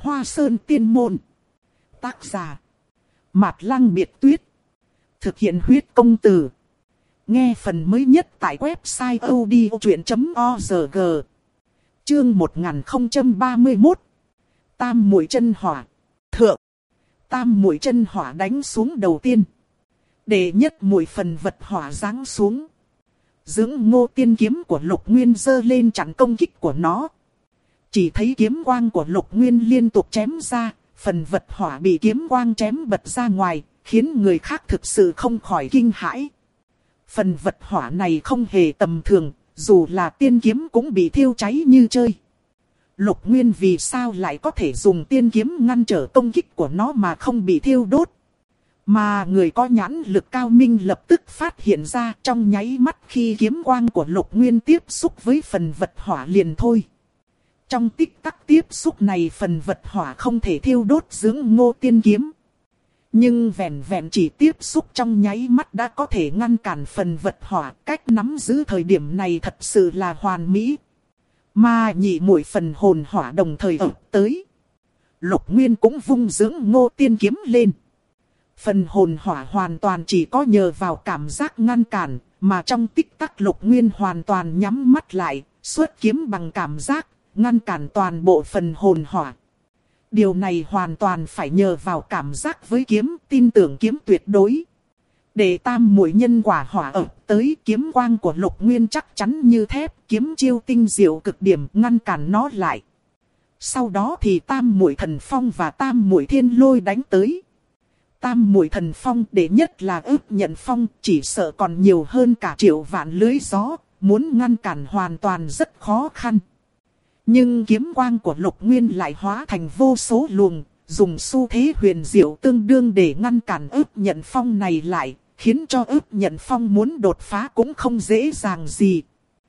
Hoa Sơn Tiên Môn. Tác giả Mạt Lăng Biệt Tuyết. Thực hiện huyết công từ. Nghe phần mới nhất tại website odchuyện.org. Chương 1031. Tam muội chân hỏa. Thượng. Tam muội chân hỏa đánh xuống đầu tiên. Đệ nhất muội phần vật hỏa giáng xuống. Dưỡng Ngô tiên kiếm của Lục Nguyên giơ lên chặn công kích của nó. Chỉ thấy kiếm quang của Lục Nguyên liên tục chém ra, phần vật hỏa bị kiếm quang chém bật ra ngoài, khiến người khác thực sự không khỏi kinh hãi. Phần vật hỏa này không hề tầm thường, dù là tiên kiếm cũng bị thiêu cháy như chơi. Lục Nguyên vì sao lại có thể dùng tiên kiếm ngăn trở công kích của nó mà không bị thiêu đốt? Mà người có nhãn lực cao minh lập tức phát hiện ra, trong nháy mắt khi kiếm quang của Lục Nguyên tiếp xúc với phần vật hỏa liền thôi. Trong tích tắc tiếp xúc này phần vật hỏa không thể thiêu đốt Dưỡng Ngô tiên kiếm. Nhưng vẹn vẹn chỉ tiếp xúc trong nháy mắt đã có thể ngăn cản phần vật hỏa. Cách nắm giữ thời điểm này thật sự là hoàn mỹ. Mà nhị muội phần hồn hỏa đồng thời ập tới. Lục Nguyên cũng vung Dưỡng Ngô tiên kiếm lên. Phần hồn hỏa hoàn toàn chỉ có nhờ vào cảm giác ngăn cản. Mà trong tích tắc Lục Nguyên hoàn toàn nhắm mắt lại, xuất kiếm bằng cảm giác, ngăn cản toàn bộ phần hồn hỏa. Điều này hoàn toàn phải nhờ vào cảm giác với kiếm, tin tưởng kiếm tuyệt đối. Để tam muội nhân quả hỏa ập tới, kiếm quang của Lục Nguyên chắc chắn như thép, kiếm chiêu tinh diệu cực điểm ngăn cản nó lại. Sau đó thì tam muội thần phong và tam muội thiên lôi đánh tới. Tam muội thần phong đệ nhất là ức nhận phong, chỉ sợ còn nhiều hơn cả triệu vạn lưới gió, muốn ngăn cản hoàn toàn rất khó khăn. Nhưng kiếm quang của Lục Nguyên lại hóa thành vô số luồng, dùng xu thế huyền diệu tương đương để ngăn cản ức nhận phong này lại, khiến cho ức nhận phong muốn đột phá cũng không dễ dàng gì.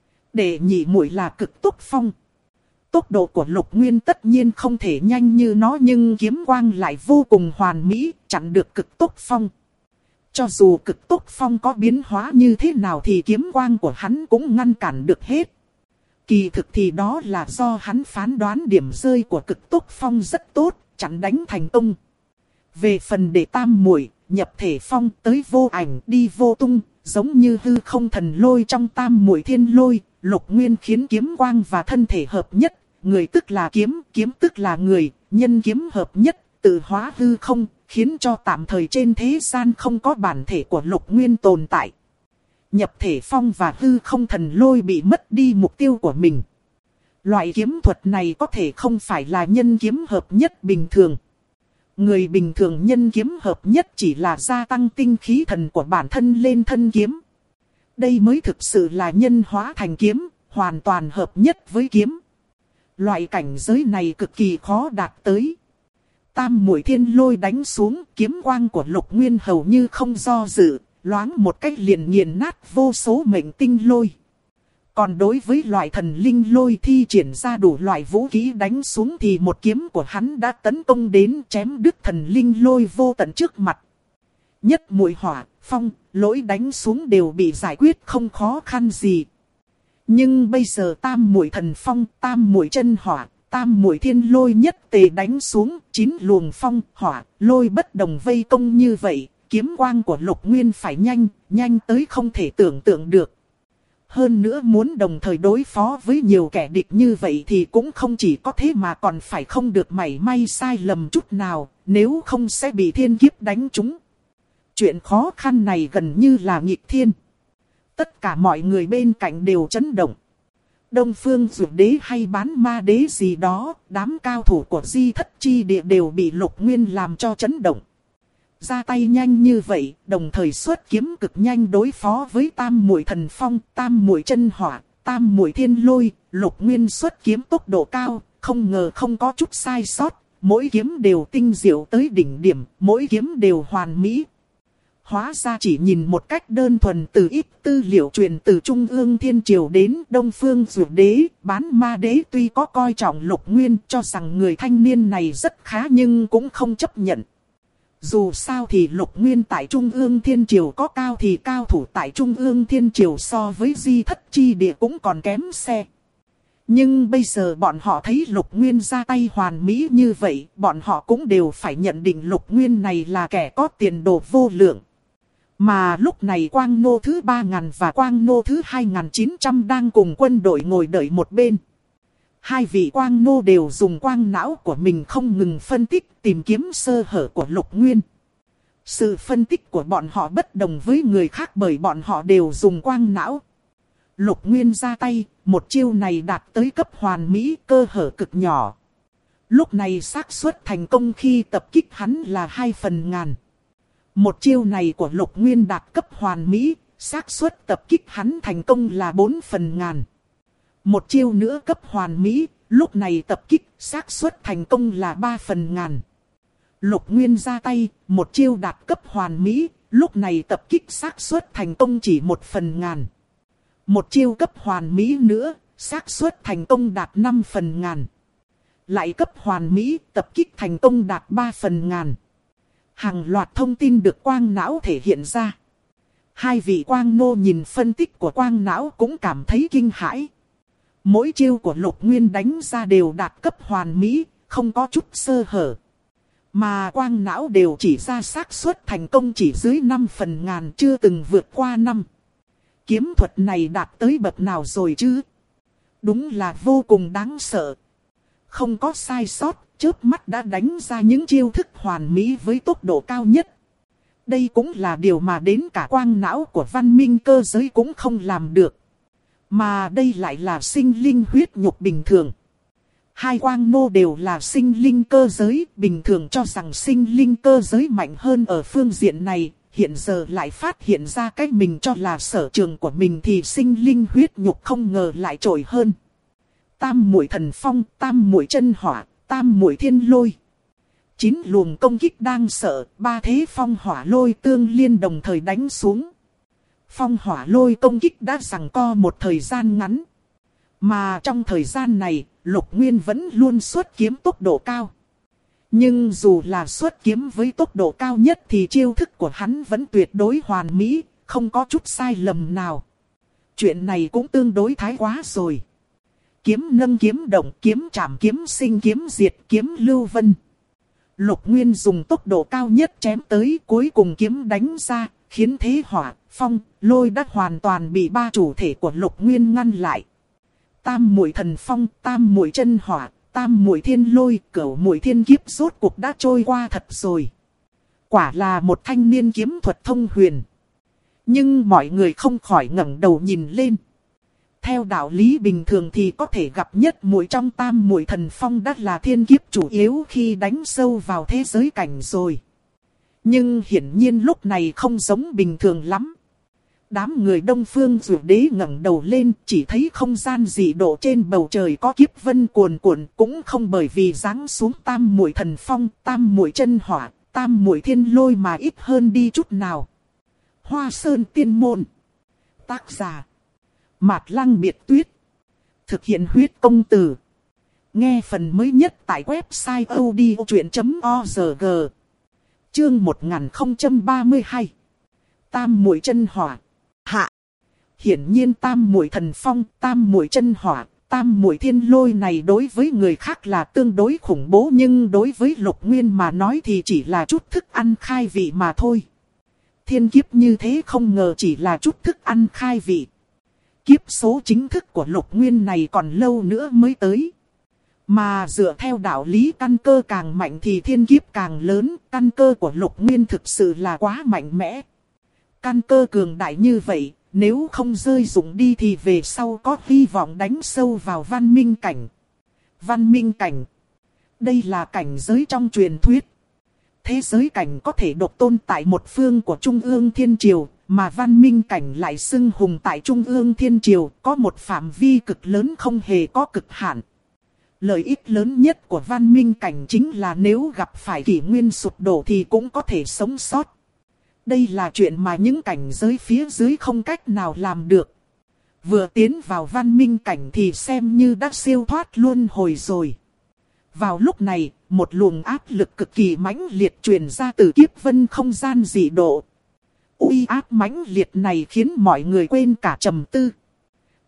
Đệ nhị muội là cực tốc phong. Tốc độ của Lục Nguyên tất nhiên không thể nhanh như nó, nhưng kiếm quang lại vô cùng hoàn mỹ, chặn được cực tốc phong. Cho dù cực tốc phong có biến hóa như thế nào thì kiếm quang của hắn cũng ngăn cản được hết. Kỳ thực thì đó là do hắn phán đoán điểm rơi của cực tốc phong rất tốt, chặn đánh thành công. Về phần đệ tam muội, nhập thể phong tới vô ảnh đi vô tung, giống như hư không thần lôi trong tam muội thiên lôi, Lục Nguyên khiến kiếm quang và thân thể hợp nhất, người tức là kiếm, kiếm tức là người, nhân kiếm hợp nhất, tự hóa hư không, khiến cho tạm thời trên thế gian không có bản thể của Lục Nguyên tồn tại. Nhập thể phong và hư không thần lôi bị mất đi mục tiêu của mình. Loại kiếm thuật này có thể không phải là nhân kiếm hợp nhất bình thường. Người bình thường nhân kiếm hợp nhất chỉ là gia tăng tinh khí thần của bản thân lên thân kiếm. Đây mới thực sự là nhân hóa thành kiếm, hoàn toàn hợp nhất với kiếm. Loại cảnh giới này cực kỳ khó đạt tới. Tam muội thiên lôi đánh xuống, kiếm quang của Lục Nguyên hầu như không do dự, loáng một cách liền nghiền nát vô số mệnh tinh lôi. Còn đối với loại thần linh lôi thi triển ra đủ loại vũ khí đánh xuống thì một kiếm của hắn đã tấn công đến chém đứt thần linh lôi vô tận trước mặt. Nhất muội hỏa, phong, lỗi đánh xuống đều bị giải quyết không khó khăn gì. Nhưng bây giờ tam muội thần phong, tam muội chân hỏa, tam muội thiên lôi nhất tề đánh xuống, 9 luồng phong, hỏa, lôi bất đồng vây công như vậy. Kiếm quang của Lục Nguyên phải nhanh tới không thể tưởng tượng được. Hơn nữa muốn đồng thời đối phó với nhiều kẻ địch như vậy thì cũng không chỉ có thế mà còn phải không được mảy may sai lầm chút nào, nếu không sẽ bị thiên kiếp đánh trúng. Chuyện khó khăn này gần như là nghịch thiên. Tất cả mọi người bên cạnh đều chấn động. Đông Phương Dụ Đế hay Bán Ma Đế gì đó, đám cao thủ của Di Thất Chi Địa đều bị Lục Nguyên làm cho chấn động. Ra tay nhanh như vậy, đồng thời xuất kiếm cực nhanh đối phó với tam muội thần phong, tam muội chân hỏa, tam muội thiên lôi, Lục Nguyên xuất kiếm tốc độ cao, không ngờ không có chút sai sót, mỗi kiếm đều tinh diệu tới đỉnh điểm, mỗi kiếm đều hoàn mỹ. Hóa ra chỉ nhìn một cách đơn thuần từ ít tư liệu truyền từ Trung ương Thiên Triều đến Đông Phương Dụ Đế, Bán Ma Đế tuy có coi trọng Lục Nguyên cho rằng người thanh niên này rất khá nhưng cũng không chấp nhận. Dù sao thì Lục Nguyên tại Trung ương Thiên Triều có cao thì cao thủ tại Trung ương Thiên Triều so với Di Thất Chi Địa cũng còn kém xe. Nhưng bây giờ bọn họ thấy Lục Nguyên ra tay hoàn mỹ như vậy, bọn họ cũng đều phải nhận định Lục Nguyên này là kẻ có tiền đồ vô lượng. Mà lúc này Quang Nô thứ 3000 và Quang Nô thứ 2900 đang cùng quân đội ngồi đợi một bên. Hai vị Quang Nô đều dùng quang não của mình không ngừng phân tích tìm kiếm sơ hở của Lục Nguyên. Sự phân tích của bọn họ bất đồng với người khác bởi bọn họ đều dùng quang não. Lục Nguyên ra tay, một chiêu này đạt tới cấp hoàn mỹ, cơ hở cực nhỏ. Lúc này xác suất thành công khi tập kích hắn là 2/1000. Một chiêu này của Lục Nguyên đạt cấp hoàn mỹ, xác suất tập kích hắn thành công là 4/1000. Một chiêu nữa cấp hoàn mỹ, lúc này tập kích, xác suất thành công là 3/1000. Lục Nguyên ra tay, một chiêu đạt cấp hoàn mỹ, lúc này tập kích xác suất thành công chỉ 1/1000. Một chiêu cấp hoàn mỹ nữa, xác suất thành công đạt 5/1000. Lại cấp hoàn mỹ, tập kích thành công đạt 3/1000. Hàng loạt thông tin được quang não thể hiện ra. Hai vị Quang Nô nhìn phân tích của quang não cũng cảm thấy kinh hãi. Mỗi chiêu của Lục Nguyên đánh ra đều đạt cấp hoàn mỹ, không có chút sơ hở. Mà quang não đều chỉ ra xác suất thành công chỉ dưới 5/1000, chưa từng vượt qua 5. Kiếm thuật này đạt tới bậc nào rồi chứ? Đúng là vô cùng đáng sợ. Không có sai sót, chớp mắt đã đánh ra những chiêu thức hoàn mỹ với tốc độ cao nhất. Đây cũng là điều mà đến cả quang não của văn minh cơ giới cũng không làm được. Mà đây lại là sinh linh huyết nhục bình thường. Hai Quang Nô đều là sinh linh cơ giới, bình thường cho rằng sinh linh cơ giới mạnh hơn ở phương diện này, hiện giờ lại phát hiện ra cái mình cho là sở trường của mình thì sinh linh huyết nhục không ngờ lại trội hơn. Tam muội thần phong, tam muội chân hỏa, tam muội thiên lôi. 9 luồng công kích đang sợ, ba thế phong hỏa lôi tương liên đồng thời đánh xuống. Phong hỏa lôi công kích đã giằng co một thời gian ngắn. Mà trong thời gian này, Lục Nguyên vẫn luôn xuất kiếm tốc độ cao. Nhưng dù là xuất kiếm với tốc độ cao nhất thì chiêu thức của hắn vẫn tuyệt đối hoàn mỹ, không có chút sai lầm nào. Chuyện này cũng tương đối thái quá rồi. Kiếm nâng kiếm động, kiếm chạm kiếm sinh kiếm diệt kiếm lưu vân. Lục Nguyên dùng tốc độ cao nhất chém tới, cuối cùng kiếm đánh ra, khiến thế hỏa, phong, lôi đã hoàn toàn bị ba chủ thể của Lục Nguyên ngăn lại. Tam muội thần phong, tam muội chân hỏa, tam muội thiên lôi, cửu muội thiên kiếp rốt cuộc đã trôi qua thật rồi. Quả là một thanh niên kiếm thuật thông huyền. Nhưng mọi người không khỏi ngẩng đầu nhìn lên. Theo đạo lý bình thường thì có thể gặp nhất muội trong tam muội thần phong đã là thiên kiếp chủ yếu khi đánh sâu vào thế giới cảnh rồi. Nhưng hiển nhiên lúc này không giống bình thường lắm. Đám người Đông Phương Dụ Đế ngẩng đầu lên, chỉ thấy không gian dị độ trên bầu trời có kiếp vân cuồn cuộn, cũng không bởi vì giáng xuống tam muội thần phong, tam muội chân hỏa, tam muội thiên lôi mà ít hơn đi chút nào. Hoa Sơn Tiên Môn. Tác giả Mạt Lăng Biệt Tuyết. Thực hiện huyết công từ. Nghe phần mới nhất tại website odchuyện.org. Chương 1032. Tam muội chân hỏa. Hạ. Hiển nhiên tam muội thần phong, tam muội chân hỏa, tam muội thiên lôi này đối với người khác là tương đối khủng bố, nhưng đối với Lục Nguyên mà nói thì chỉ là chút thức ăn khai vị mà thôi. Thiên kiếp như thế không ngờ chỉ là chút thức ăn khai vị. Kiếp số chính thức của Lục Nguyên này còn lâu nữa mới tới. Mà dựa theo đạo lý căn cơ càng mạnh thì thiên kiếp càng lớn, căn cơ của Lục Nguyên thực sự là quá mạnh mẽ. Căn cơ cường đại như vậy, nếu không rơi dụng đi thì về sau có hy vọng đánh sâu vào văn minh cảnh. Văn minh cảnh. Đây là cảnh giới trong truyền thuyết. Thế giới cảnh có thể độc tôn tại một phương của Trung ương Thiên Triều, mà văn minh cảnh lại xưng hùng tại Trung ương Thiên Triều, có một phạm vi cực lớn không hề có cực hạn. Lợi ích lớn nhất của văn minh cảnh chính là nếu gặp phải kỷ nguyên sụp đổ thì cũng có thể sống sót. Đây là chuyện mà những cảnh giới phía dưới không cách nào làm được. Vừa tiến vào văn minh cảnh thì xem như đã siêu thoát luân hồi rồi. Vào lúc này, một luồng áp lực cực kỳ mãnh liệt truyền ra từ kiếp vân không gian dị độ. Uy áp mãnh liệt này khiến mọi người quên cả trầm tư.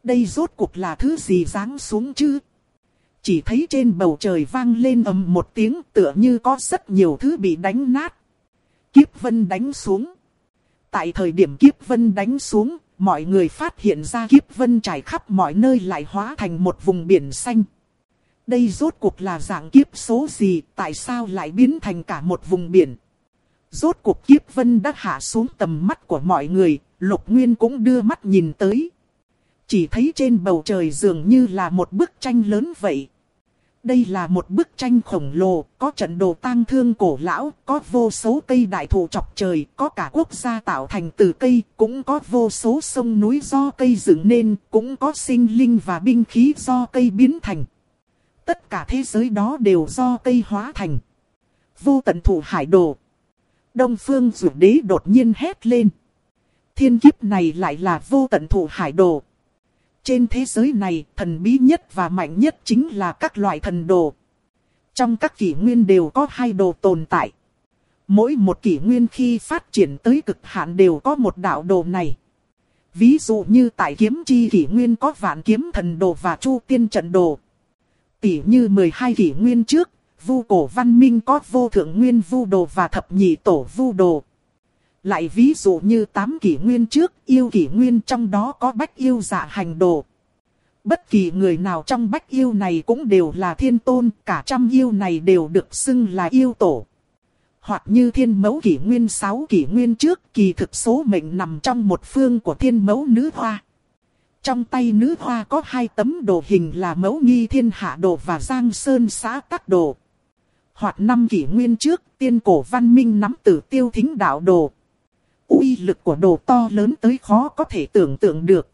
Đây rốt cuộc là thứ gì giáng xuống chứ? Chỉ thấy trên bầu trời vang lên ầm một tiếng, tựa như có rất nhiều thứ bị đánh nát. Kiếp vân đánh xuống. Tại thời điểm kiếp vân đánh xuống, mọi người phát hiện ra kiếp vân trải khắp mọi nơi lại hóa thành một vùng biển xanh. Đây rốt cuộc là dạng kiếp số gì, tại sao lại biến thành cả một vùng biển? Rốt cuộc kiếp vân đã hạ xuống tầm mắt của mọi người, Lục Nguyên cũng đưa mắt nhìn tới. Chỉ thấy trên bầu trời dường như là một bức tranh lớn vậy. Đây là một bức tranh khổng lồ, có trận đồ tang thương cổ lão, có vô số cây đại thụ chọc trời, có cả quốc gia tạo thành từ cây, cũng có vô số sông núi do cây dựng nên, cũng có sinh linh và binh khí do cây biến thành. Tất cả thế giới đó đều do cây hóa thành. Vô tận thụ hải đồ. Đông Phương Dụ Đế đột nhiên hét lên. Thiên kiếp này lại là vô tận thụ hải đồ. Trên thế giới này, thần bí nhất và mạnh nhất chính là các loại thần đồ. Trong các kỷ nguyên đều có hai đồ tồn tại. Mỗi một kỷ nguyên khi phát triển tới cực hạn đều có một đạo đồ này. Ví dụ như tại kiếm chi kỷ nguyên có vạn kiếm thần đồ và chu tiên trận đồ. Tỉ như 12 kỷ nguyên trước, vu cổ văn minh có vô thượng nguyên vu đồ và thập nhị tổ vu đồ. Lại ví dụ như 8 kỷ nguyên trước, yêu kỷ nguyên trong đó có bách yêu dạ hành đồ. Bất kỳ người nào trong bách yêu này cũng đều là thiên tôn, cả trăm yêu này đều được xưng là yêu tổ. Hoặc như thiên mẫu kỷ nguyên 6 kỷ nguyên trước, kỳ thực số mệnh nằm trong một phương của thiên mẫu nữ hoa. Trong tay nữ hoa có 2 tấm đồ hình là mẫu nghi thiên hạ đồ và giang sơn xã tắc đồ. Hoặc 5 kỷ nguyên trước, tiên cổ văn minh nắm Tử Tiêu Thính đạo đồ. Uy lực của đồ to lớn tới khó có thể tưởng tượng được.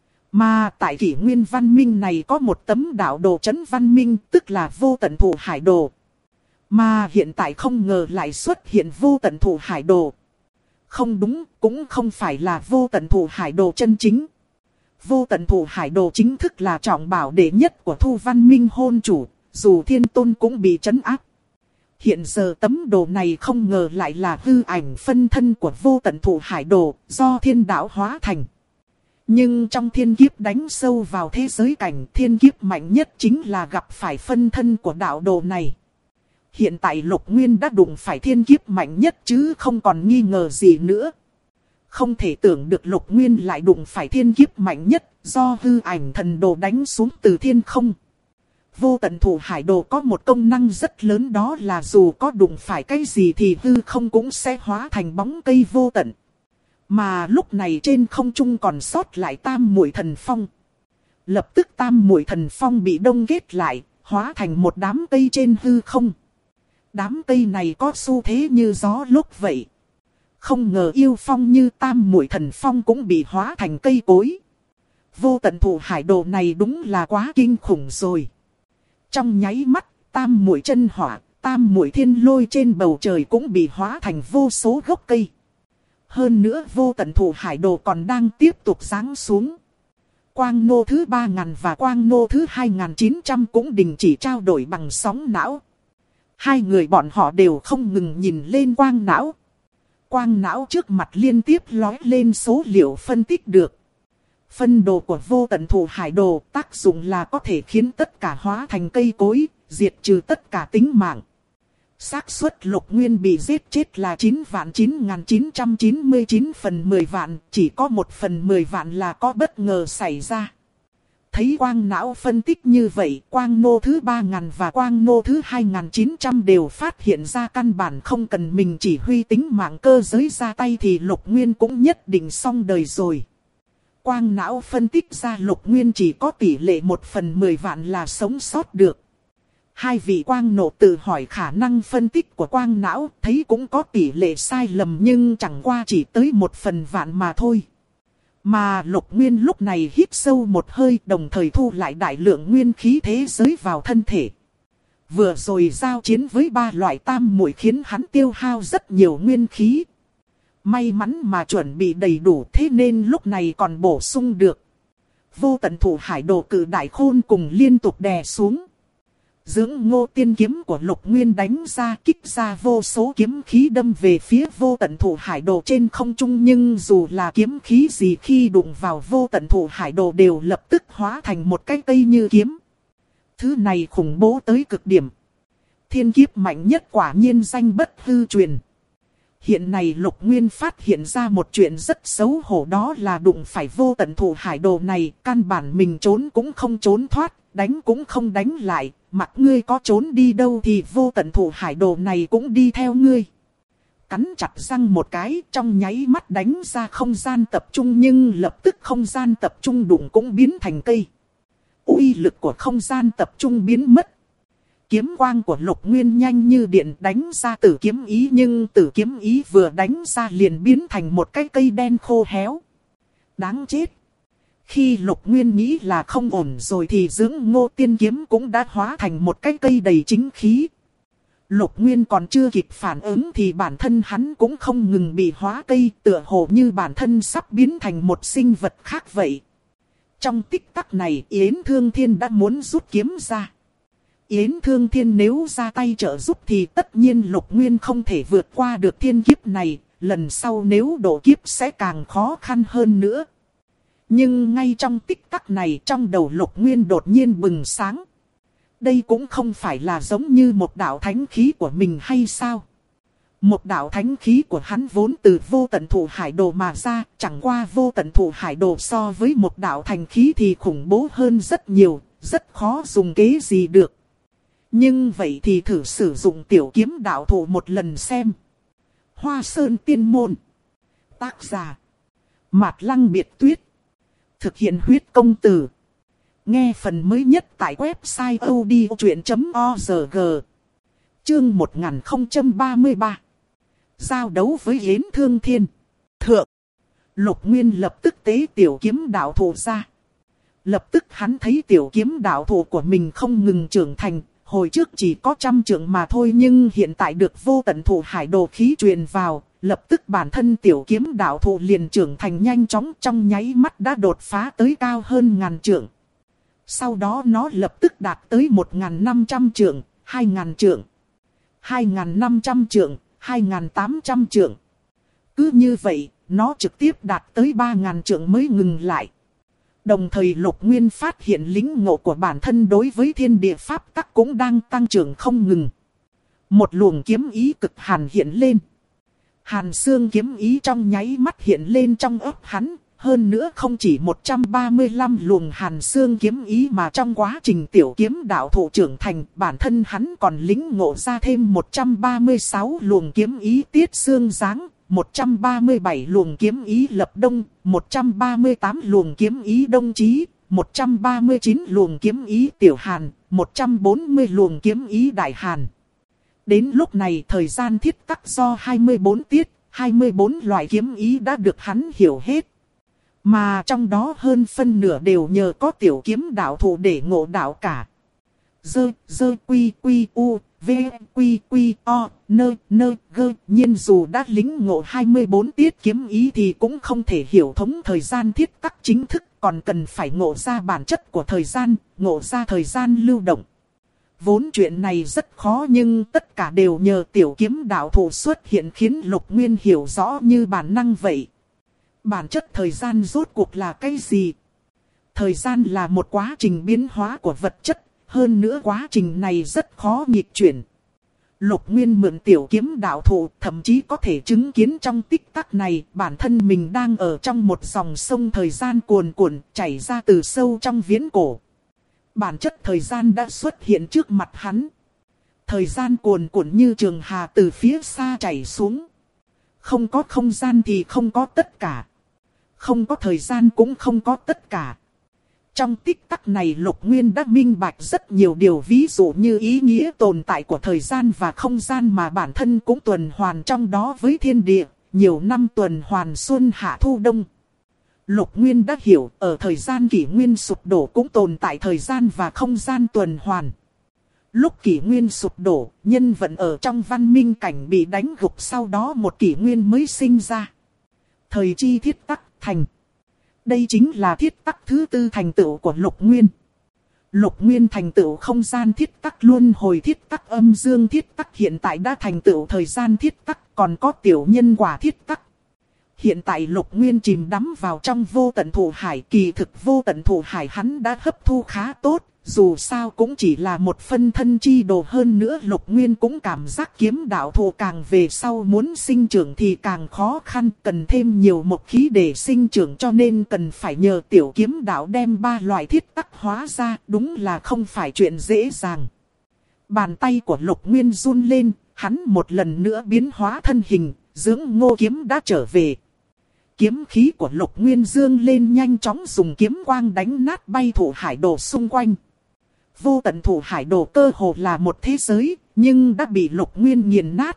Mà tại kỷ nguyên văn minh này có một tấm đạo đồ trấn văn minh, tức là vô tận thụ hải đồ. Mà hiện tại không ngờ lại xuất hiện vô tận thụ hải đồ. Không đúng, cũng không phải là vô tận thụ hải đồ chân chính. Vô tận thụ hải đồ chính thức là trọng bảo đệ nhất của Thu Văn Minh hôn chủ, dù thiên tôn cũng bị trấn áp. Hiện giờ tấm đồ này không ngờ lại là hư ảnh phân thân của vô tận thụ hải đồ, do thiên đạo hóa thành. Nhưng trong thiên kiếp đánh sâu vào thế giới cảnh, thiên kiếp mạnh nhất chính là gặp phải phân thân của đạo đồ này. Hiện tại Lục Nguyên đã đụng phải thiên kiếp mạnh nhất chứ không còn nghi ngờ gì nữa. Không thể tưởng được Lục Nguyên lại đụng phải thiên kiếp mạnh nhất, do hư ảnh thần đồ đánh xuống từ thiên không. Vô tận thụ hải đồ có một công năng rất lớn, đó là dù có đụng phải cái gì thì hư không cũng sẽ hóa thành bóng cây vô tận. Mà lúc này trên không trung còn sót lại tam muội thần phong. Lập tức tam muội thần phong bị đông kết lại, hóa thành một đám cây trên hư không. Đám cây này có xu thế như gió lúc vậy. Không ngờ yêu phong như tam muội thần phong cũng bị hóa thành cây cối. Vô tận thụ hải đồ này đúng là quá kinh khủng rồi. Trong nháy mắt, tam muội chân hỏa, tam muội thiên lôi trên bầu trời cũng bị hóa thành vô số gốc cây. Hơn nữa vô tận thụ hải đồ còn đang tiếp tục giáng xuống. Quang nô thứ 3000 và quang nô thứ 2900 cũng đình chỉ trao đổi bằng sóng não. Hai người bọn họ đều không ngừng nhìn lên quang não. Quang não trước mặt liên tiếp lói lên số liệu phân tích được. Phân đồ của vô tận thụ hải đồ tác dụng là có thể khiến tất cả hóa thành cây cối, diệt trừ tất cả tính mạng. Xác suất Lục Nguyên bị giết chết là 9.9999 phần 10 vạn, chỉ có 1 phần 10 vạn là có bất ngờ xảy ra. Thấy quang não phân tích như vậy, quang nô thứ 3000 và quang nô thứ 2900 đều phát hiện ra căn bản không cần mình chỉ huy tính mạng cơ giới ra tay thì Lục Nguyên cũng nhất định xong đời rồi. Quang não phân tích ra Lục Nguyên chỉ có tỷ lệ 1 phần 10 vạn là sống sót được. Hai vị quang nộ tự hỏi khả năng phân tích của quang não, thấy cũng có tỷ lệ sai lầm nhưng chẳng qua chỉ tới 1 phần vạn mà thôi. Mà Lục Nguyên lúc này hít sâu một hơi, đồng thời thu lại đại lượng nguyên khí thế giới vào thân thể. Vừa rồi giao chiến với 3 loại tam muội khiến hắn tiêu hao rất nhiều nguyên khí. May mắn mà chuẩn bị đầy đủ, thế nên lúc này còn bổ sung được. Vô tận thụ hải đồ cử đại khôn cùng liên tục đè xuống. Dưỡng ngô tiên kiếm của Lục Nguyên đánh ra, kích ra vô số kiếm khí đâm về phía vô tận thụ hải đồ trên không trung, nhưng dù là kiếm khí gì khi đụng vào vô tận thụ hải đồ đều lập tức hóa thành một cái cây như kiếm. Thứ này khủng bố tới cực điểm. Thiên kiếp mạnh nhất quả nhiên danh bất hư truyền. Hiện nay Lục Nguyên phát hiện ra một chuyện rất xấu hổ, đó là đụng phải vô tận thụ hải đồ này, căn bản mình trốn cũng không trốn thoát, đánh cũng không đánh lại, mặc ngươi có trốn đi đâu thì vô tận thụ hải đồ này cũng đi theo ngươi. Cắn chặt răng một cái, trong nháy mắt đánh ra không gian tập trung, nhưng lập tức không gian tập trung đụng cũng biến thành cây. Uy lực của không gian tập trung biến mất. Kiếm quang của Lục Nguyên nhanh như điện đánh ra tử kiếm ý, nhưng tử kiếm ý vừa đánh ra liền biến thành một cái cây đen khô héo. Đáng chết. Khi Lục Nguyên nghĩ là không ổn rồi thì dưỡng ngô tiên kiếm cũng đã hóa thành một cái cây đầy chính khí. Lục Nguyên còn chưa kịp phản ứng thì bản thân hắn cũng không ngừng bị hóa cây, tựa hồ như bản thân sắp biến thành một sinh vật khác vậy. Trong tích tắc này Yến Thương Thiên đã muốn rút kiếm ra. Yến Thương Thiên nếu ra tay trợ giúp thì tất nhiên Lục Nguyên không thể vượt qua được thiên kiếp này, lần sau nếu độ kiếp sẽ càng khó khăn hơn nữa. Nhưng ngay trong tích tắc này trong đầu Lục Nguyên đột nhiên bừng sáng. Đây cũng không phải là giống như một đạo thánh khí của mình hay sao? Một đạo thánh khí của hắn vốn từ vô tận thụ hải đồ mà ra, chẳng qua vô tận thụ hải đồ so với một đạo thánh khí thì khủng bố hơn rất nhiều, rất khó dùng kế gì được. Nhưng vậy thì thử sử dụng tiểu kiếm đạo thụ một lần xem. Hoa Sơn Tiên Môn. Tác giả Mạt Lăng Biệt Tuyết. Thực hiện huyết công từ. Nghe phần mới nhất tại website odchuyện.org. Chương 1033. Giao đấu với Yến Thương Thiên. Thượng. Lục Nguyên lập tức tế tiểu kiếm đạo thụ ra. Lập tức hắn thấy tiểu kiếm đạo thụ của mình không ngừng trưởng thành. Hồi trước chỉ có 100 trượng mà thôi, nhưng hiện tại được vô tận thụ hải đồ khí truyền vào, lập tức bản thân tiểu kiếm đạo thụ liền trưởng thành nhanh chóng, trong nháy mắt đã đột phá tới cao hơn 1000 trượng. Sau đó nó lập tức đạt tới 1500 trượng, 2000 trượng, 2500 trượng, 2800 trượng. Cứ như vậy, nó trực tiếp đạt tới 3000 trượng mới ngừng lại. Đồng thời Lục Nguyên phát hiện lĩnh ngộ của bản thân đối với thiên địa pháp tắc cũng đang tăng trưởng không ngừng. Một luồng kiếm ý cực hàn hiện lên. Hàn xương kiếm ý trong nháy mắt hiện lên trong óc hắn. Hơn nữa không chỉ 135 luồng hàn xương kiếm ý mà trong quá trình tiểu kiếm đạo thụ trưởng thành, bản thân hắn còn lĩnh ngộ ra thêm 136 luồng kiếm ý tiết xương giáng, 137 luồng kiếm ý lập đông, 138 luồng kiếm ý đông chí, 139 luồng kiếm ý tiểu hàn, 140 luồng kiếm ý đại hàn. Đến lúc này thời gian thiết tắc do 24 tiết, 24 loại kiếm ý đã được hắn hiểu hết. Mà trong đó hơn phân nửa đều nhờ có tiểu kiếm đạo thụ để ngộ đạo cả. Dơ quy quy u, v quy quy o, nơ gơ. Nhưng dù đã lĩnh ngộ 24 tiết kiếm ý thì cũng không thể hiểu thống thời gian thiết tắc chính thức. Còn cần phải ngộ ra bản chất của thời gian, ngộ ra thời gian lưu động. Vốn chuyện này rất khó, nhưng tất cả đều nhờ tiểu kiếm đạo thụ xuất hiện khiến Lục Nguyên hiểu rõ như bản năng vậy. Bản chất thời gian rốt cuộc là cái gì? Thời gian là một quá trình biến hóa của vật chất, hơn nữa quá trình này rất khó nghịch chuyển. Lục Nguyên mượn tiểu kiếm đạo thụ, thậm chí có thể chứng kiến trong tích tắc này, bản thân mình đang ở trong một dòng sông thời gian cuồn cuộn chảy ra từ sâu trong viễn cổ. Bản chất thời gian đã xuất hiện trước mặt hắn. Thời gian cuồn cuộn như trường hà từ phía xa chảy xuống. Không có không gian thì không có tất cả. Không có thời gian cũng không có tất cả. Trong tích tắc này Lục Nguyên đã minh bạch rất nhiều điều, ví dụ như ý nghĩa tồn tại của thời gian và không gian mà bản thân cũng tuần hoàn trong đó với thiên địa, nhiều năm tuần hoàn xuân hạ thu đông. Lục Nguyên đã hiểu ở thời gian kỷ nguyên sụp đổ cũng tồn tại thời gian và không gian tuần hoàn. Lúc kỷ nguyên sụp đổ, nhân vận ở trong văn minh cảnh bị đánh gục, sau đó một kỷ nguyên mới sinh ra. Thời chi thiết tắc thành. Đây chính là thiết tắc thứ tư thành tựu của Lục Nguyên. Lục Nguyên thành tựu không gian thiết tắc luân hồi thiết tắc âm dương thiết tắc hiện tại đã thành tựu thời gian thiết tắc còn có tiểu nhân quả thiết tắc. Hiện tại Lục Nguyên chìm đắm vào trong vô tận thụ hải, kỳ thực vô tận thụ hải hắn đã hấp thu khá tốt, dù sao cũng chỉ là một phân thân chi đồ, hơn nữa Lục Nguyên cũng cảm giác kiếm đạo thụ càng về sau muốn sinh trưởng thì càng khó khăn, cần thêm nhiều một khí để sinh trưởng, cho nên cần phải nhờ tiểu kiếm đạo đem 3 loại thiết tắc hóa ra, đúng là không phải chuyện dễ dàng. Bàn tay của Lục Nguyên run lên, hắn một lần nữa biến hóa thân hình, dưỡng ngô kiếm đã trở về. Kiếm khí của Lục Nguyên dương lên, nhanh chóng dùng kiếm quang đánh nát bay thụ hải đồ xung quanh. Vô tận thụ hải đồ cơ hồ là một thế giới, nhưng đã bị Lục Nguyên nghiền nát.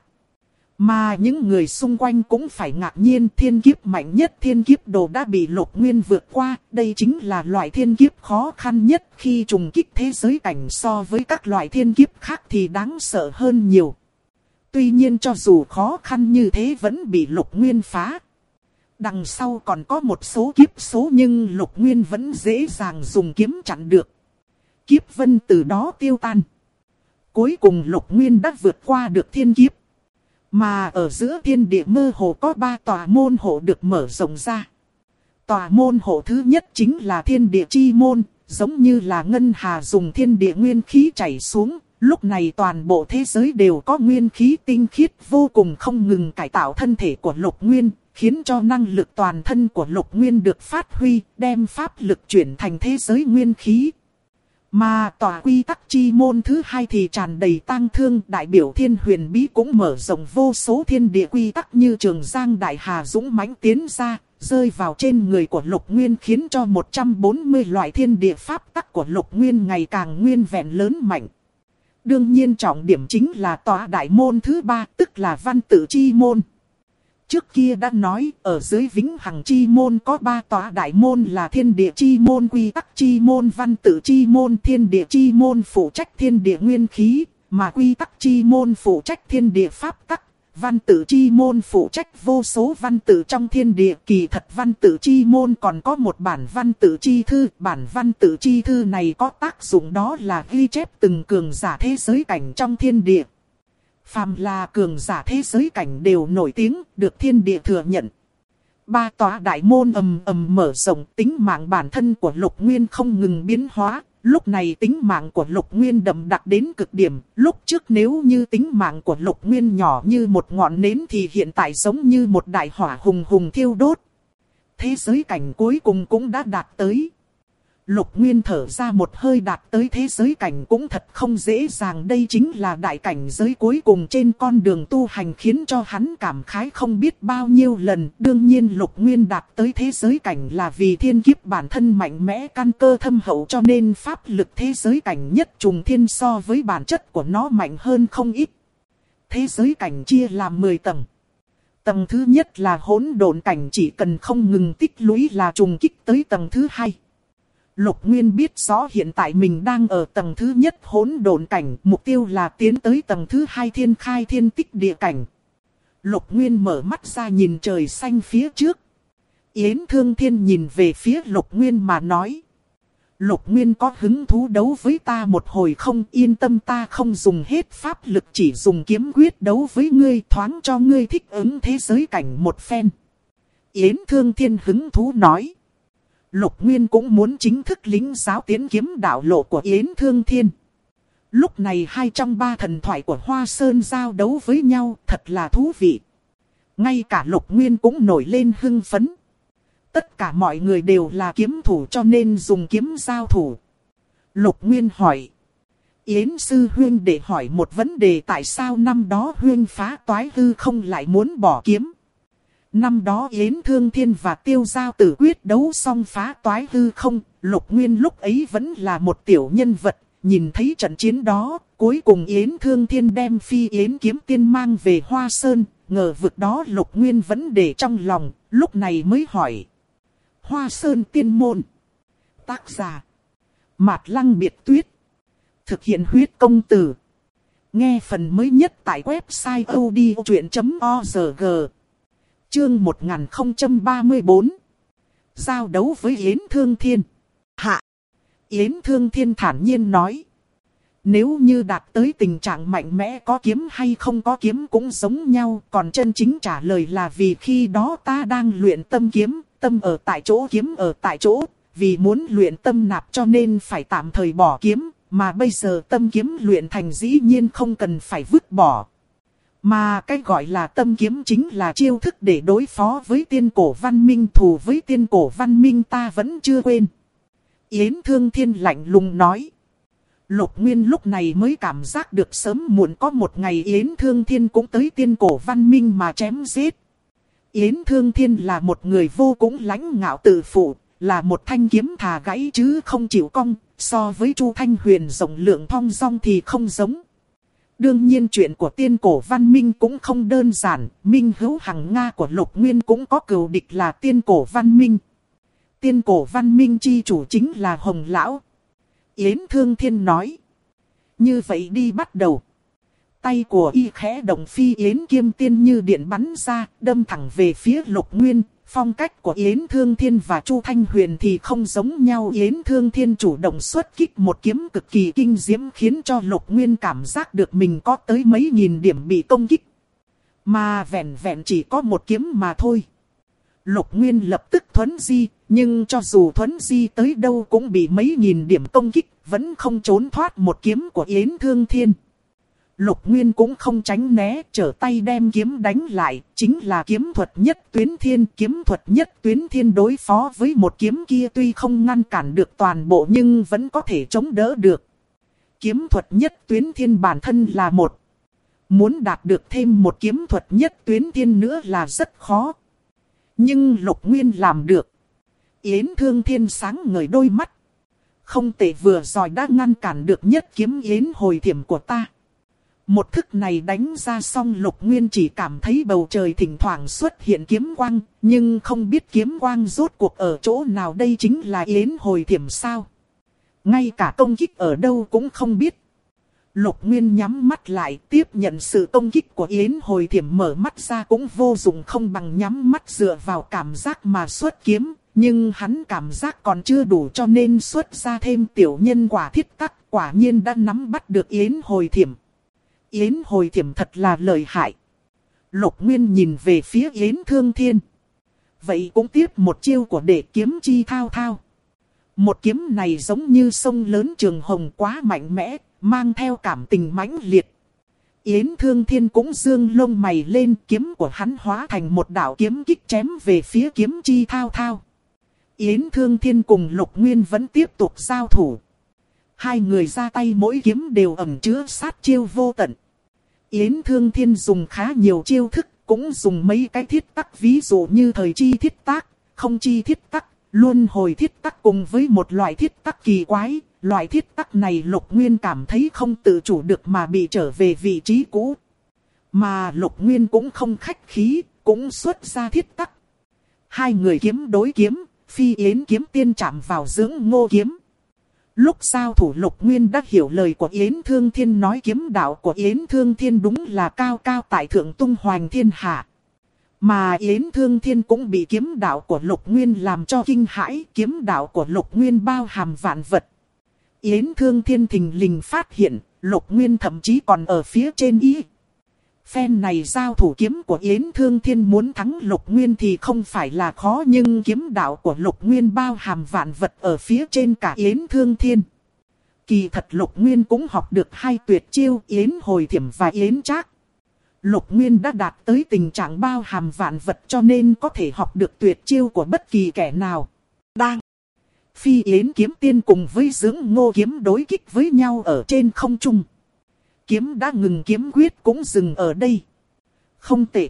Mà những người xung quanh cũng phải ngạc nhiên, thiên kiếp mạnh nhất thiên kiếp đồ đã bị Lục Nguyên vượt qua. Đây chính là loại thiên kiếp khó khăn nhất, khi trùng kích thế giới cảnh so với các loại thiên kiếp khác thì đáng sợ hơn nhiều. Tuy nhiên cho dù khó khăn như thế vẫn bị Lục Nguyên phá. Đằng sau còn có một số kiếp số nhưng Lục Nguyên vẫn dễ dàng dùng kiếm chặn được. Kiếp vân từ đó tiêu tan. Cuối cùng Lục Nguyên đã vượt qua được thiên kiếp. Mà ở giữa thiên địa mơ hồ có 3 tòa môn hộ được mở rộng ra. Tòa môn hộ thứ nhất chính là thiên địa chi môn, giống như là ngân hà dùng thiên địa nguyên khí chảy xuống. Lúc này toàn bộ thế giới đều có nguyên khí tinh khiết vô cùng, không ngừng cải tạo thân thể của Lục Nguyên, khiến cho năng lực toàn thân của Lục Nguyên được phát huy, đem pháp lực chuyển thành thế giới nguyên khí. Mà tòa quy tắc chi môn thứ hai thì tràn đầy tang thương, đại biểu thiên huyền bí cũng mở rộng vô số thiên địa quy tắc như trường giang đại hà dũng mãnh tiến ra, rơi vào trên người của Lục Nguyên, khiến cho 140 loại thiên địa pháp tắc của Lục Nguyên ngày càng nguyên vẹn lớn mạnh. Đương nhiên trọng điểm chính là tòa đại môn thứ 3, tức là văn tự chi môn. Trước kia đã nói, ở dưới vĩnh hằng chi môn có 3 tòa đại môn là thiên địa chi môn, quy tắc chi môn, văn tự chi môn. Thiên địa chi môn phụ trách thiên địa nguyên khí, mà quy tắc chi môn phụ trách thiên địa pháp tắc. Văn tự chi môn phụ trách vô số văn tự trong thiên địa. Kỳ thật văn tự chi môn còn có một bản văn tự chi thư. Bản văn tự chi thư này có tác dụng đó là ghi chép từng cường giả thế giới cảnh trong thiên địa. Phàm là cường giả thế giới cảnh đều nổi tiếng, được thiên địa thừa nhận. 3 tòa đại môn ầm ầm mở rộng, tính mạng bản thân của Lục Nguyên không ngừng biến hóa. Lúc này tính mạng của Lục Nguyên đậm đặc đến cực điểm. Lúc trước nếu như tính mạng của Lục Nguyên nhỏ như một ngọn nến thì hiện tại giống như một đại hỏa hùng hùng thiêu đốt. Thế giới cảnh cuối cùng cũng đã đạt tới. Lục Nguyên thở ra một hơi, đạt tới thế giới cảnh cũng thật không dễ dàng. Đây chính là đại cảnh giới cuối cùng trên con đường tu hành, khiến cho hắn cảm khái không biết bao nhiêu lần. Đương nhiên Lục Nguyên đạt tới thế giới cảnh là vì thiên kiếp bản thân mạnh mẽ, căn cơ thâm hậu, cho nên pháp lực thế giới cảnh nhất trùng thiên so với bản chất của nó mạnh hơn không ít. Thế giới cảnh chia làm 10 tầng. Tầng thứ nhất là hỗn độn cảnh, chỉ cần không ngừng tích lũy là trùng kích tới tầng thứ 2. Lục Nguyên biết rõ hiện tại mình đang ở tầng thứ nhất hỗn độn cảnh, mục tiêu là tiến tới tầng thứ 2 thiên khai thiên tích địa cảnh. Lục Nguyên mở mắt ra nhìn trời xanh phía trước. Yến Thương Thiên nhìn về phía Lục Nguyên mà nói. Lục Nguyên có hứng thú đấu với ta một hồi không? Yên tâm, ta không dùng hết pháp lực, chỉ dùng kiếm quyết đấu với ngươi, thoáng cho ngươi thích ứng thế giới cảnh một phen. Yến Thương Thiên hứng thú nói. Lục Nguyên cũng muốn chính thức lĩnh giáo tiến kiếm đạo lộ của Yến Thương Thiên. Lúc này 2 trong 3 thần thoại của Hoa Sơn giao đấu với nhau, thật là thú vị. Ngay cả Lục Nguyên cũng nổi lên hưng phấn. Tất cả mọi người đều là kiếm thủ cho nên dùng kiếm giao thủ. Lục Nguyên hỏi. Yến sư huynh, để hỏi một vấn đề, tại sao năm đó huynh phá toái hư không lại muốn bỏ kiếm? Năm đó Yến Thương Thiên và Tiêu Giao Tử quyết đấu xong phá toái hư không, Lục Nguyên lúc ấy vẫn là một tiểu nhân vật, nhìn thấy trận chiến đó, cuối cùng Yến Thương Thiên đem Phi Yến kiếm tiên mang về Hoa Sơn, ngờ vực đó Lục Nguyên vẫn để trong lòng, lúc này mới hỏi. Hoa Sơn tiên môn. Tác giả Mạt Lăng Biệt Tuyết. Thực hiện huyết công từ. Nghe phần mới nhất tại website odchuyện.org. Chương 1034. Giao đấu với Yến Thương Thiên. Hạ. Yến Thương Thiên thản nhiên nói. Nếu như đạt tới tình trạng mạnh mẽ có kiếm hay không có kiếm cũng giống nhau. Còn chân chính trả lời là vì khi đó ta đang luyện tâm kiếm. Tâm ở tại chỗ, kiếm ở tại chỗ. Vì muốn luyện tâm nạp cho nên phải tạm thời bỏ kiếm. Mà bây giờ tâm kiếm luyện thành dĩ nhiên không cần phải vứt bỏ. Mà cái gọi là tâm kiếm chính là chiêu thức để đối phó với tiên cổ văn minh. Thù với tiên cổ văn minh ta vẫn chưa quên. Yến Thương Thiên lạnh lùng nói. Lục Nguyên lúc này mới cảm giác được sớm muộn có một ngày Yến Thương Thiên cũng tới tiên cổ văn minh mà chém giết. Yến Thương Thiên là một người vô cùng lãnh ngạo tự phụ, là một thanh kiếm thà gãy chứ không chịu cong, so với Chu Thanh Huyền rộng lượng thong dong thì không giống. Đương nhiên chuyện của tiên cổ văn minh cũng không đơn giản, minh hữu hằng Nga của Lục Nguyên cũng có cừu địch là tiên cổ văn minh. Tiên cổ văn minh chi chủ chính là Hồng Lão. Yến Thương Thiên nói. Như vậy đi bắt đầu. Tay của y khẽ động, phi yến kiếm tiên như điện bắn ra, đâm thẳng về phía Lục Nguyên. Phong cách của Yến Thương Thiên và Chu Thanh Huyền thì không giống nhau. Yến Thương Thiên chủ động xuất kích một kiếm cực kỳ kinh diễm, khiến cho Lục Nguyên cảm giác được mình có tới mấy nghìn điểm bị công kích. Mà vẹn vẹn chỉ có một kiếm mà thôi. Lục Nguyên lập tức thuấn di, nhưng cho dù thuấn di tới đâu cũng bị mấy nghìn điểm công kích, vẫn không trốn thoát một kiếm của Yến Thương Thiên. Lục Nguyên cũng không tránh né, trở tay đem kiếm đánh lại, chính là kiếm thuật nhất tuyến thiên. Kiếm thuật nhất tuyến thiên đối phó với một kiếm kia tuy không ngăn cản được toàn bộ nhưng vẫn có thể chống đỡ được. Kiếm thuật nhất tuyến thiên bản thân là một. Muốn đạt được thêm một kiếm thuật nhất tuyến thiên nữa là rất khó. Nhưng Lục Nguyên làm được. Yến Thương Thiên sáng ngời đôi mắt. Không tệ, vừa rồi đã ngăn cản được nhất kiếm yến hồi thiểm của ta. Một thức này đánh ra xong, Lục Nguyên chỉ cảm thấy bầu trời thỉnh thoảng xuất hiện kiếm quang, nhưng không biết kiếm quang rốt cuộc ở chỗ nào. Đây chính là yến hồi thiểm sao? Ngay cả công kích ở đâu cũng không biết. Lục Nguyên nhắm mắt lại, tiếp nhận sự công kích của yến hồi thiểm, mở mắt ra cũng vô dụng, không bằng nhắm mắt dựa vào cảm giác mà xuất kiếm. Nhưng hắn cảm giác còn chưa đủ cho nên xuất ra thêm tiểu nhân quả thiết tắc, quả nhiên đã nắm bắt được yến hồi thiểm. Yến hồi thiểm thật là lợi hại. Lục Nguyên nhìn về phía Yến Thương Thiên. Vậy cũng tiếp một chiêu của đệ kiếm chi thao thao. Một kiếm này giống như sông lớn trường hồng, quá mạnh mẽ, mang theo cảm tình mãnh liệt. Yến Thương Thiên cũng dương lông mày lên, kiếm của hắn hóa thành một đạo kiếm kích chém về phía kiếm chi thao thao. Yến Thương Thiên cùng Lục Nguyên vẫn tiếp tục giao thủ. Hai người ra tay mỗi kiếm đều ẩn chứa sát chiêu vô tận. Yến Thương Thiên dùng khá nhiều chiêu thức, cũng dùng mấy cái thiết tắc, ví dụ như thời chi thiết tắc, không chi thiết tắc, luân hồi thiết tắc cùng với một loại thiết tắc kỳ quái. Loại thiết tắc này Lục Nguyên cảm thấy không tự chủ được mà bị trở về vị trí cũ. Mà Lục Nguyên cũng không khách khí, cũng xuất ra thiết tắc. Hai người kiếm đối kiếm, phi yến kiếm tiên chạm vào dưỡng ngô kiếm. Lúc giao thủ Lục Nguyên đã hiểu lời của Yến Thương Thiên nói, kiếm đạo của Yến Thương Thiên đúng là cao cao tại thượng, tung hoành thiên hạ. Mà Yến Thương Thiên cũng bị kiếm đạo của Lục Nguyên làm cho kinh hãi, kiếm đạo của Lục Nguyên bao hàm vạn vật. Yến Thương Thiên thình lình phát hiện, Lục Nguyên thậm chí còn ở phía trên y. Phen này giao thủ kiếm của Yến Thương Thiên muốn thắng Lục Nguyên thì không phải là khó, nhưng kiếm đạo của Lục Nguyên bao hàm vạn vật ở phía trên cả Yến Thương Thiên. Kỳ thật Lục Nguyên cũng học được hai tuyệt chiêu Yến hồi thiểm và Yến trác. Lục Nguyên đã đạt tới tình trạng bao hàm vạn vật cho nên có thể học được tuyệt chiêu của bất kỳ kẻ nào. Đang phi yến kiếm tiên cùng với dưỡng ngô kiếm đối kích với nhau ở trên không trung. Kiếm đã ngừng, kiếm quyết cũng dừng ở đây. Không tệ.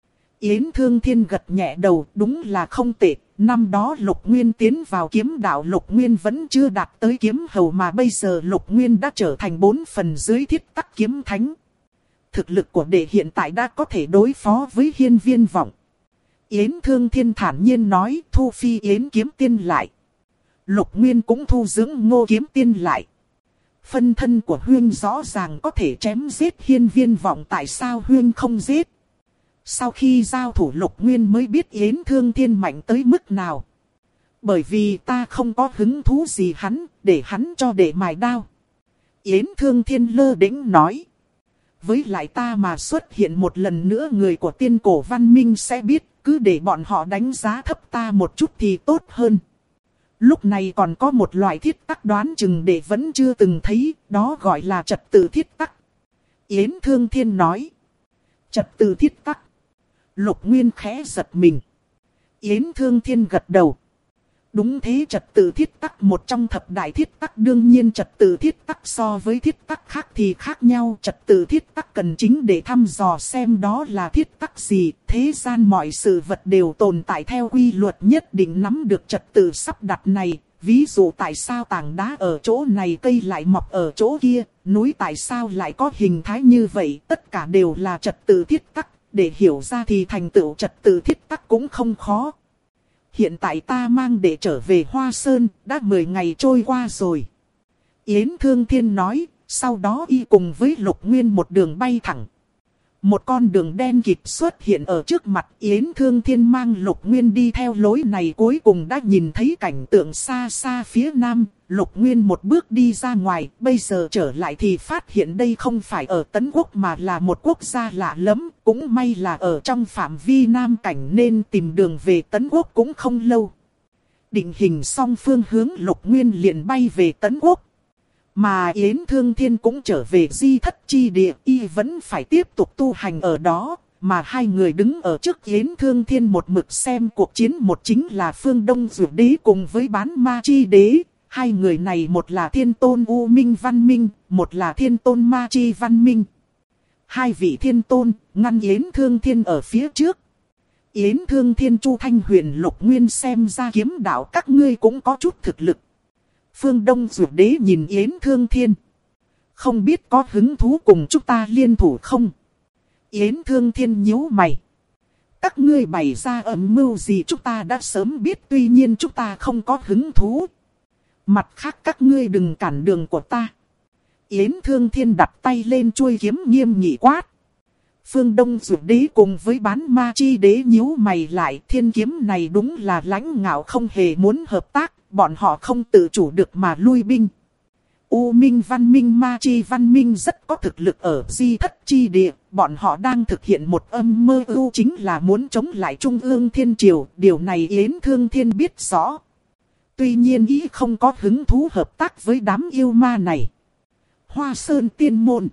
Yến Thương Thiên gật nhẹ đầu, đúng là không tệ. Năm đó Lục Nguyên tiến vào kiếm đạo, Lục Nguyên vẫn chưa đạt tới kiếm hầu, mà bây giờ Lục Nguyên đã trở thành 4 phần dưới thiết tắc kiếm thánh. Thực lực của đệ hiện tại đã có thể đối phó với hiên viên vọng. Yến Thương Thiên thản nhiên nói, thu phi yến kiếm tiên lại. Lục Nguyên cũng thu dưỡng ngô kiếm tiên lại. Phân thân của Huyên rõ ràng có thể chém giết hiên viên vọng, tại sao Huyên không giết? Sau khi giao thủ Lục Nguyên mới biết Yến Thương Thiên mạnh tới mức nào. Bởi vì ta không có hứng thú gì hắn, để hắn cho để mài đao. Yến Thương Thiên lơ đễnh nói. Với lại ta mà xuất hiện một lần nữa người của tiên cổ văn minh sẽ biết, cứ để bọn họ đánh giá thấp ta một chút thì tốt hơn. Lúc này còn có một loại thiết tắc đoán chừng để vẫn chưa từng thấy, đó gọi là trật tự thiết tắc. Yến Thương Thiên nói. Trật tự thiết tắc. Lục Nguyên khẽ giật mình. Yến Thương Thiên gật đầu. Đúng thế, trật tự thiết tắc một trong thập đại thiết tắc, đương nhiên trật tự thiết tắc so với thiết tắc khác thì khác nhau. Trật tự thiết tắc cần chính để thăm dò xem đó là thiết tắc gì. Thế gian mọi sự vật đều tồn tại theo quy luật nhất định, nắm được trật tự sắp đặt này. Ví dụ tại sao tảng đá ở chỗ này cây lại mọc ở chỗ kia, núi tại sao lại có hình thái như vậy, tất cả đều là trật tự thiết tắc. Để hiểu ra thì thành tựu trật tự thiết tắc cũng không khó. Hiện tại ta mang để trở về Hoa Sơn, đã 10 ngày trôi qua rồi. Yến Thương Thiên nói, sau đó y cùng với Lục Nguyên một đường bay thẳng. Một con đường đen kịt xuất hiện ở trước mặt, Yến Thương Thiên mang Lục Nguyên đi theo lối này, cuối cùng đã nhìn thấy cảnh tượng xa xa phía nam. Lục Nguyên một bước đi ra ngoài, bây giờ trở lại thì phát hiện đây không phải ở Tấn Quốc mà là một quốc gia lạ lắm. Cũng may là ở trong phạm vi Nam Cảnh nên tìm đường về Tấn Quốc cũng không lâu. Định hình xong phương hướng, Lục Nguyên liền bay về Tấn Quốc. Mà Yến Thương Thiên cũng trở về Di Thất Chi Địa, y vẫn phải tiếp tục tu hành ở đó. Mà hai người đứng ở trước Yến Thương Thiên một mực xem cuộc chiến, một chính là Phương Đông Dược Đế cùng với Bán Ma Chi Đế. Hai người này một là Thiên Tôn U Minh Văn Minh, một là Thiên Tôn Ma Chi Văn Minh. Hai vị Thiên Tôn ngăn Yến Thương Thiên ở phía trước. Yến Thương Thiên, Chu Thanh Huyền, Lục Nguyên, xem ra kiếm đạo các ngươi cũng có chút thực lực. Phương Đông Dược Đế nhìn Yến Thương Thiên. Không biết có hứng thú cùng chúng ta liên thủ không? Yến Thương Thiên nhíu mày. Các ngươi bày ra âm mưu gì chúng ta đã sớm biết, tuy nhiên chúng ta không có hứng thú. Mặt khác các ngươi đừng cản đường của ta. Yến Thương Thiên đặt tay lên chuôi kiếm nghiêm nghị quát. Phương Đông Dược Đế cùng với Bán Ma Chi Đế nhíu mày lại, thiên kiếm này đúng là lãnh ngạo không hề muốn hợp tác, bọn họ không tự chủ được mà lui binh. U Minh Văn Minh, Ma Chi Văn Minh rất có thực lực ở Di Thất Chi Địa, bọn họ đang thực hiện một âm mơ ưu, chính là muốn chống lại Trung ương Thiên Triều, điều này Yến Thương Thiên biết rõ. Tuy nhiên ý không có hứng thú hợp tác với đám yêu ma này. Hoa Sơn Tiên Môn.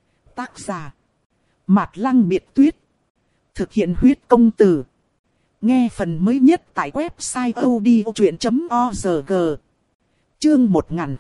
Tác giả Mạt Lăng Biệt Tuyết. Thực hiện huyết công từ. Nghe phần mới nhất tại website odchuyện.org. Chương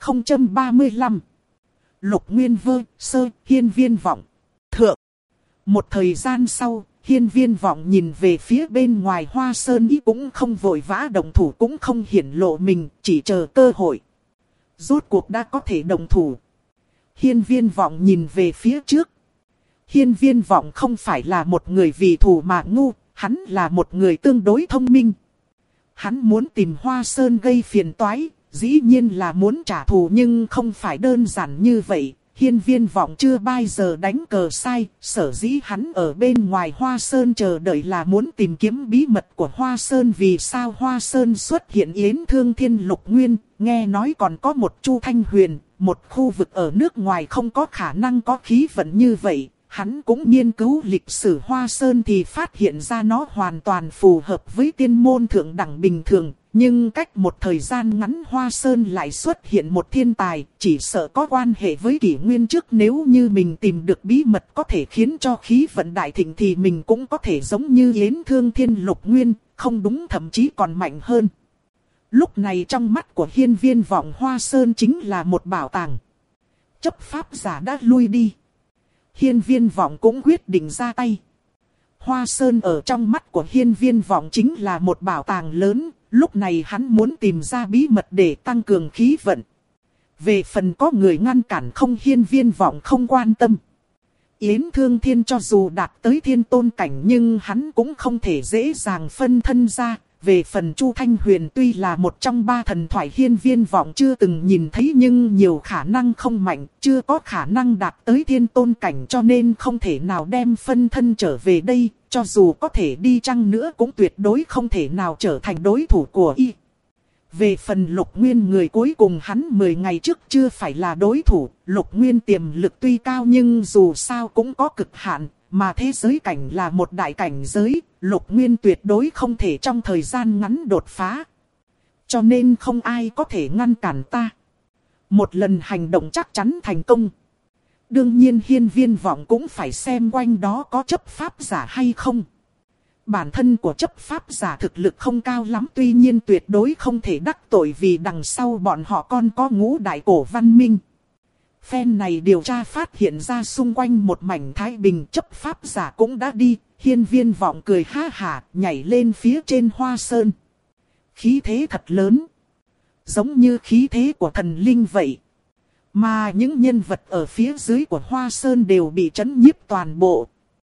1035. Lục Nguyên Vơ, Sơ, Hiên Viên Vọng. Thượng. Một thời gian sau, Hiên Viên Vọng nhìn về phía bên ngoài Hoa Sơn, ý cũng không vội vã động thủ, cũng không hiển lộ mình, chỉ chờ cơ hội. Rốt cuộc đã có thể động thủ. Hiên Viên Vọng nhìn về phía trước. Hiên Viên Vọng không phải là một người vì thù mà ngu, hắn là một người tương đối thông minh. Hắn muốn tìm Hoa Sơn gây phiền toái, dĩ nhiên là muốn trả thù, nhưng không phải đơn giản như vậy. Hiên Viên Vọng chưa bao giờ đánh cờ sai, sở dĩ hắn ở bên ngoài Hoa Sơn chờ đợi là muốn tìm kiếm bí mật của Hoa Sơn. Vì sao Hoa Sơn xuất hiện Yến Thương Thiên, Lục Nguyên, nghe nói còn có một Chu Thanh Huyền, một khu vực ở nước ngoài không có khả năng có khí vận như vậy. Hắn cũng nghiên cứu lịch sử Hoa Sơn thì phát hiện ra nó hoàn toàn phù hợp với tiên môn thượng đẳng bình thường. Nhưng cách một thời gian ngắn Hoa Sơn lại xuất hiện một thiên tài, chỉ sợ có quan hệ với kỷ nguyên trước. Nếu như mình tìm được bí mật có thể khiến cho khí vận đại thịnh thì mình cũng có thể giống như Yến Thương Thiên, Lục Nguyên, không đúng thậm chí còn mạnh hơn. Lúc này trong mắt của Hiên Viên Vọng, Hoa Sơn chính là một bảo tàng. Chấp pháp giả đã lui đi. Hiên Viên Vọng cũng quyết định ra tay. Hoa Sơn ở trong mắt của Hiên Viên Vọng chính là một bảo tàng lớn. Lúc này hắn muốn tìm ra bí mật để tăng cường khí vận. Về phần có người ngăn cản không, Hiên Viên Vọng không quan tâm. Yến Thương Thiên cho dù đạt tới thiên tôn cảnh nhưng hắn cũng không thể dễ dàng phân thân ra. Về phần Chu Thanh Huyền tuy là một trong ba thần thoại Hiên Viên Vọng chưa từng nhìn thấy, nhưng nhiều khả năng không mạnh, chưa có khả năng đạt tới thiên tôn cảnh, cho nên không thể nào đem phân thân trở về đây. Cho dù có thể đi chăng nữa cũng tuyệt đối không thể nào trở thành đối thủ của y. Về phần Lục Nguyên người cuối cùng hắn 10 ngày trước chưa phải là đối thủ, Lục Nguyên tiềm lực tuy cao nhưng dù sao cũng có cực hạn, mà thế giới cảnh là một đại cảnh giới, Lục Nguyên tuyệt đối không thể trong thời gian ngắn đột phá. Cho nên không ai có thể ngăn cản ta. Một lần hành động chắc chắn thành công. Đương nhiên Hiên Viên Vọng cũng phải xem quanh đó có chấp pháp giả hay không. Bản thân của chấp pháp giả thực lực không cao lắm, tuy nhiên tuyệt đối không thể đắc tội vì đằng sau bọn họ còn có Ngũ Đại Cổ Văn Minh. Phen này điều tra phát hiện ra xung quanh một mảnh thái bình, chấp pháp giả cũng đã đi. Hiên Viên Vọng cười ha hả nhảy lên phía trên hoa sơn. Khí thế thật lớn. Giống như khí thế của thần linh vậy. Mà những nhân vật ở phía dưới của hoa sơn đều bị trấn nhiếp toàn bộ.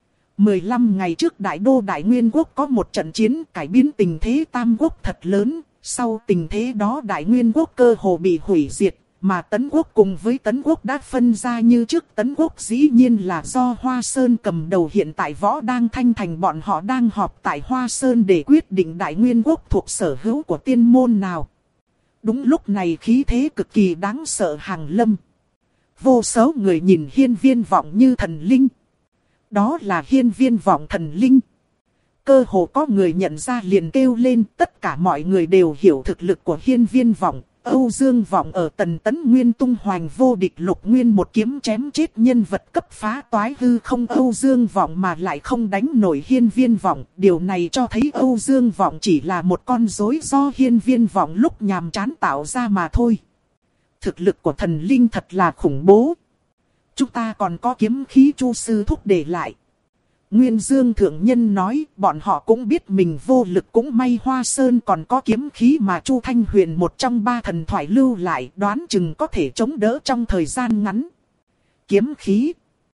15 ngày trước Đại Đô Đại Nguyên Quốc có một trận chiến cải biến tình thế Tam Quốc thật lớn. Sau tình thế đó Đại Nguyên Quốc cơ hồ bị hủy diệt. Mà Tấn Quốc cùng với Tấn Quốc đã phân ra như trước. Tấn Quốc dĩ nhiên là do Hoa Sơn cầm đầu, hiện tại Võ Đang Thanh Thành bọn họ đang họp tại Hoa Sơn để quyết định Đại Nguyên Quốc thuộc sở hữu của tiên môn nào. Đúng lúc này khí thế cực kỳ đáng sợ hàng lâm. Vô số người nhìn Hiên Viên Vọng như thần linh. Đó là Hiên Viên Vọng thần linh. Cơ hồ có người nhận ra liền kêu lên, tất cả mọi người đều hiểu thực lực của Hiên Viên Vọng. Âu Dương Vọng ở Tần Tấn Nguyên tung hoành vô địch, Lục Nguyên một kiếm chém chết nhân vật cấp phá toái hư không. Âu Dương Vọng mà lại không đánh nổi Hiên Viên Vọng. Điều này cho thấy Âu Dương Vọng chỉ là một con rối do Hiên Viên Vọng lúc nhàm chán tạo ra mà thôi. Thực lực của thần linh thật là khủng bố. Chúng ta còn có kiếm khí Chu sư thúc để lại. Nguyên Dương Thượng Nhân nói, bọn họ cũng biết mình vô lực, cũng may Hoa Sơn còn có kiếm khí mà Chu Thanh Huyền một trong 3 thần thoại lưu lại, đoán chừng có thể chống đỡ trong thời gian ngắn. Kiếm khí.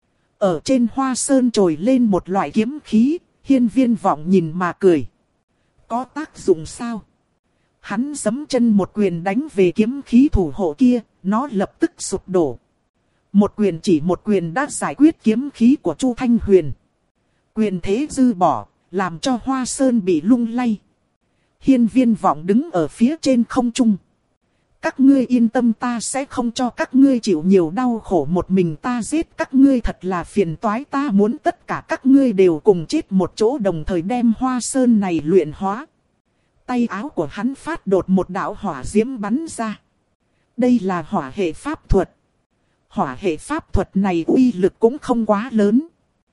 Ở trên Hoa Sơn trồi lên một loại kiếm khí, Hiên Viên Vọng nhìn mà cười. Có tác dụng sao? Hắn giẫm chân một quyền đánh về kiếm khí thủ hộ kia, nó lập tức sụp đổ. Một quyền đã giải quyết kiếm khí của Chu Thanh Huyền. Quyền thế dư bỏ, làm cho Hoa Sơn bị lung lay. Hiên Viên Vọng đứng ở phía trên không trung. Các ngươi yên tâm, ta sẽ không cho các ngươi chịu nhiều đau khổ, một mình ta giết các ngươi thật là phiền toái, ta muốn tất cả các ngươi đều cùng chết một chỗ, đồng thời đem Hoa Sơn này luyện hóa. Tay áo của hắn phát đột một đạo hỏa diễm bắn ra. Đây là hỏa hệ pháp thuật. Hỏa hệ pháp thuật này uy lực cũng không quá lớn.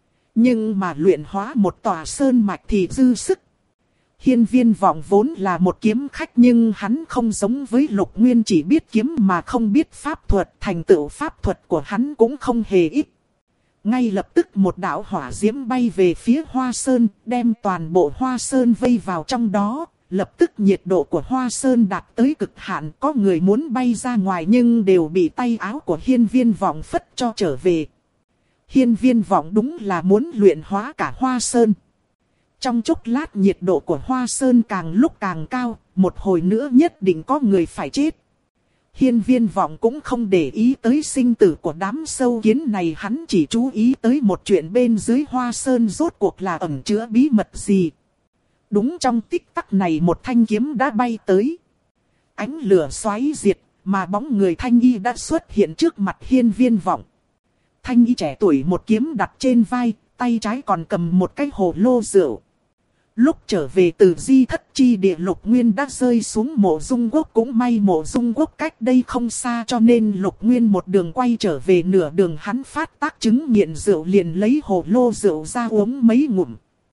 Nhưng mà luyện hóa một tòa sơn mạch thì dư sức. Hiên Viên Vọng vốn là một kiếm khách, nhưng hắn không giống với Lục Nguyên chỉ biết kiếm mà không biết pháp thuật. Thành tựu pháp thuật của hắn cũng không hề ít. Ngay lập tức một đạo hỏa diễm bay về phía Hoa Sơn, đem toàn bộ Hoa Sơn vây vào trong đó. Lập tức nhiệt độ của Hoa Sơn đạt tới cực hạn, có người muốn bay ra ngoài nhưng đều bị tay áo của Hiên Viên Vọng phất cho trở về. Hiên Viên Vọng đúng là muốn luyện hóa cả Hoa Sơn. Trong chốc lát nhiệt độ của Hoa Sơn càng lúc càng cao, một hồi nữa nhất định có người phải chết. Hiên Viên Vọng cũng không để ý tới sinh tử của đám sâu kiến này, hắn chỉ chú ý tới một chuyện bên dưới Hoa Sơn rốt cuộc là ẩn chứa bí mật gì. Đúng trong tích tắc này một thanh kiếm đã bay tới. Ánh lửa xoáy diệt, mà bóng người Thanh Y đã xuất hiện trước mặt Hiên Viên Vọng. Thanh Y trẻ tuổi một kiếm đặt trên vai, tay trái còn cầm một cái hồ lô rượu. Lúc trở về từ Di Thất Chi Địa, Lục Nguyên đã rơi xuống Mộ Dung Quốc, cũng may Mộ Dung Quốc cách đây không xa cho nên Lục Nguyên một đường quay trở về, nửa đường hắn phát tác chứng nghiện rượu liền lấy hồ lô rượu ra uống mấy ngụm.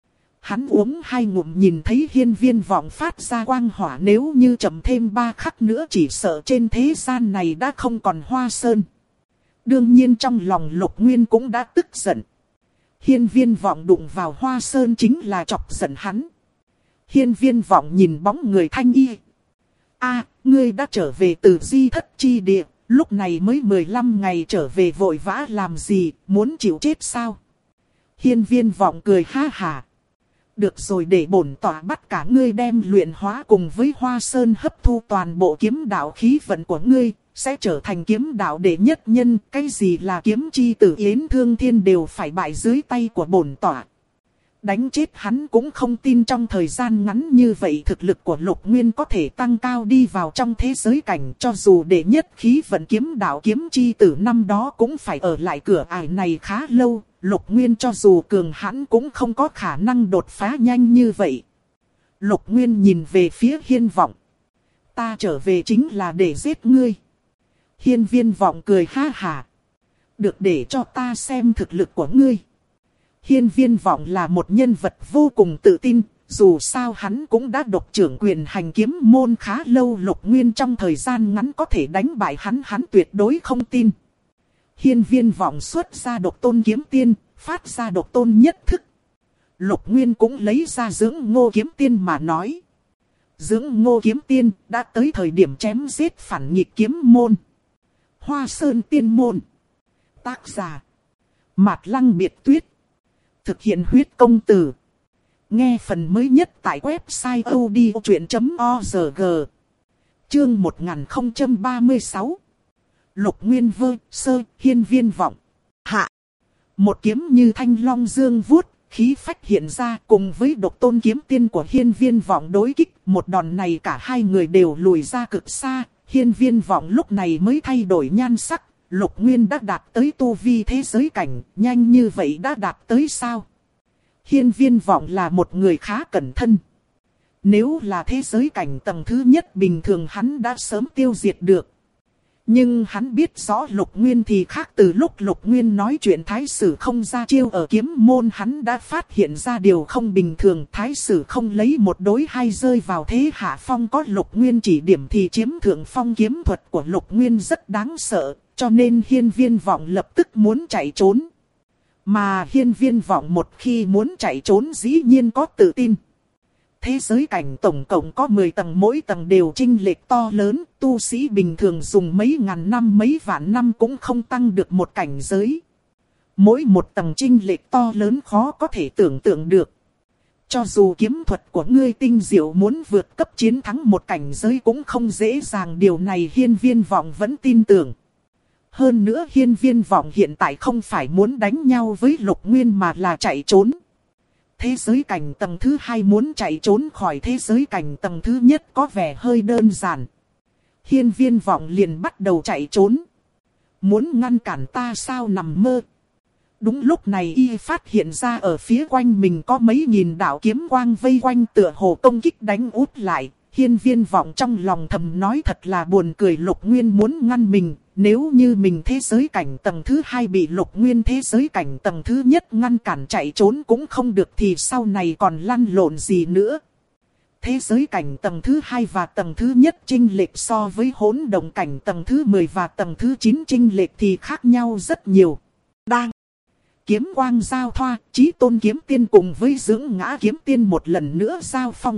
Hắn uống 2 ngụm nhìn thấy Hiên Viên Vọng phát ra quang hỏa, nếu như chậm thêm 3 khắc nữa chỉ sợ trên thế gian này đã không còn Hoa Sơn. Đương nhiên trong lòng Lục Nguyên cũng đã tức giận. Hiên Viên Vọng đụng vào Hoa Sơn chính là chọc giận hắn. Hiên Viên Vọng nhìn bóng người Thanh Y. Ngươi đã trở về từ Di Thất Chi Địa, lúc này mới 15 ngày trở về vội vã làm gì, muốn chịu chết sao? Hiên Viên Vọng cười ha hả. Được rồi, để bổn tọa bắt cả ngươi đem luyện hóa cùng với Hoa Sơn hấp thu toàn bộ kiếm đạo khí vận của ngươi, sẽ trở thành kiếm đạo đệ nhất nhân. Cái gì là kiếm chi tử Yến Thương Thiên đều phải bại dưới tay của bổn tọa. Đánh chết hắn cũng không tin trong thời gian ngắn như vậy thực lực của Lục Nguyên có thể tăng cao đi vào trong thế giới cảnh. Cho dù đệ nhất khí vận kiếm đạo kiếm chi tử năm đó cũng phải ở lại cửa ải này khá lâu. Lục Nguyên cho dù cường hãn cũng không có khả năng đột phá nhanh như vậy. Lục Nguyên nhìn về phía Hiên Vọng. Ta trở về chính là để giết ngươi. Hiên Viên Vọng cười ha hả. Được, để cho ta xem thực lực của ngươi. Hiên Viên Vọng là một nhân vật vô cùng tự tin, dù sao hắn cũng đã độc trưởng quyền hành kiếm môn khá lâu. Lục Nguyên trong thời gian ngắn có thể đánh bại hắn tuyệt đối không tin. Hiên Viên Vọng xuất ra độc tôn kiếm tiên, phát ra độc tôn nhất thức. Lục Nguyên cũng lấy ra dưỡng ngô kiếm tiên mà nói. Dưỡng ngô kiếm tiên đã tới thời điểm chém giết phản nghịch kiếm môn. Hoa Sơn Tiên Môn. Tác giả Mạt Lăng Biệt Tuyết. Thực hiện huyết công từ. Nghe phần mới nhất tại website odchuyện.org. Chương 1036. Lục Nguyên vơ sơ Hiên Viên Vọng. Hạ. Một kiếm như thanh long dương vuốt, khí phách hiện ra cùng với độc tôn kiếm tiên của Hiên Viên Vọng đối kích. Một đòn này cả hai người đều lùi ra cực xa. Hiên Viên Vọng lúc này mới thay đổi nhan sắc. Lục Nguyên đã đạt tới tu vi thế giới cảnh, nhanh như vậy đã đạt tới sao? Hiên Viên Vọng là một người khá cẩn thận. Nếu là thế giới cảnh tầng thứ nhất bình thường hắn đã sớm tiêu diệt được. Nhưng hắn biết rõ Lục Nguyên thì khác, từ lúc Lục Nguyên nói chuyện Thái Sử không ra chiêu ở kiếm môn hắn đã phát hiện ra điều không bình thường. Thái Sử không lấy một đối hai rơi vào thế hạ phong, có Lục Nguyên chỉ điểm thì chiếm thượng phong. Kiếm thuật của Lục Nguyên rất đáng sợ, cho nên Hiên Viên Vọng lập tức muốn chạy trốn. Mà Hiên Viên Vọng một khi muốn chạy trốn dĩ nhiên có tự tin. Thế giới cảnh tổng cộng có 10 tầng, mỗi tầng đều chênh lệch to lớn, tu sĩ bình thường dùng mấy ngàn năm mấy vạn năm cũng không tăng được một cảnh giới. Mỗi một tầng chênh lệch to lớn khó có thể tưởng tượng được. Cho dù kiếm thuật của ngươi tinh diệu, muốn vượt cấp chiến thắng một cảnh giới cũng không dễ dàng, điều này Hiên Viên Vọng vẫn tin tưởng. Hơn nữa Hiên Viên Vọng hiện tại không phải muốn đánh nhau với Lục Nguyên mà là chạy trốn. Thế giới cảnh tầng thứ hai muốn chạy trốn khỏi thế giới cảnh tầng thứ nhất có vẻ hơi đơn giản. Hiên Viên Vọng liền bắt đầu chạy trốn. Muốn ngăn cản ta sao, nằm mơ. Đúng lúc này y phát hiện ra ở phía quanh mình có mấy nghìn đạo kiếm quang vây quanh, tựa hồ công kích đánh út lại. Hiên Viên Vọng trong lòng thầm nói thật là buồn cười, Lục Nguyên muốn ngăn mình. Nếu như mình thế giới cảnh tầng thứ hai bị Lục Nguyên thế giới cảnh tầng thứ nhất ngăn cản chạy trốn cũng không được thì sau này còn lăn lộn gì nữa. Thế giới cảnh tầng thứ hai và tầng thứ nhất chênh lệch so với hỗn động cảnh tầng thứ 10 và tầng thứ 9 chênh lệch thì khác nhau rất nhiều. Đang kiếm quang giao thoa, Chí Tôn kiếm tiên cùng với Dưỡng Ngã kiếm tiên một lần nữa giao phong.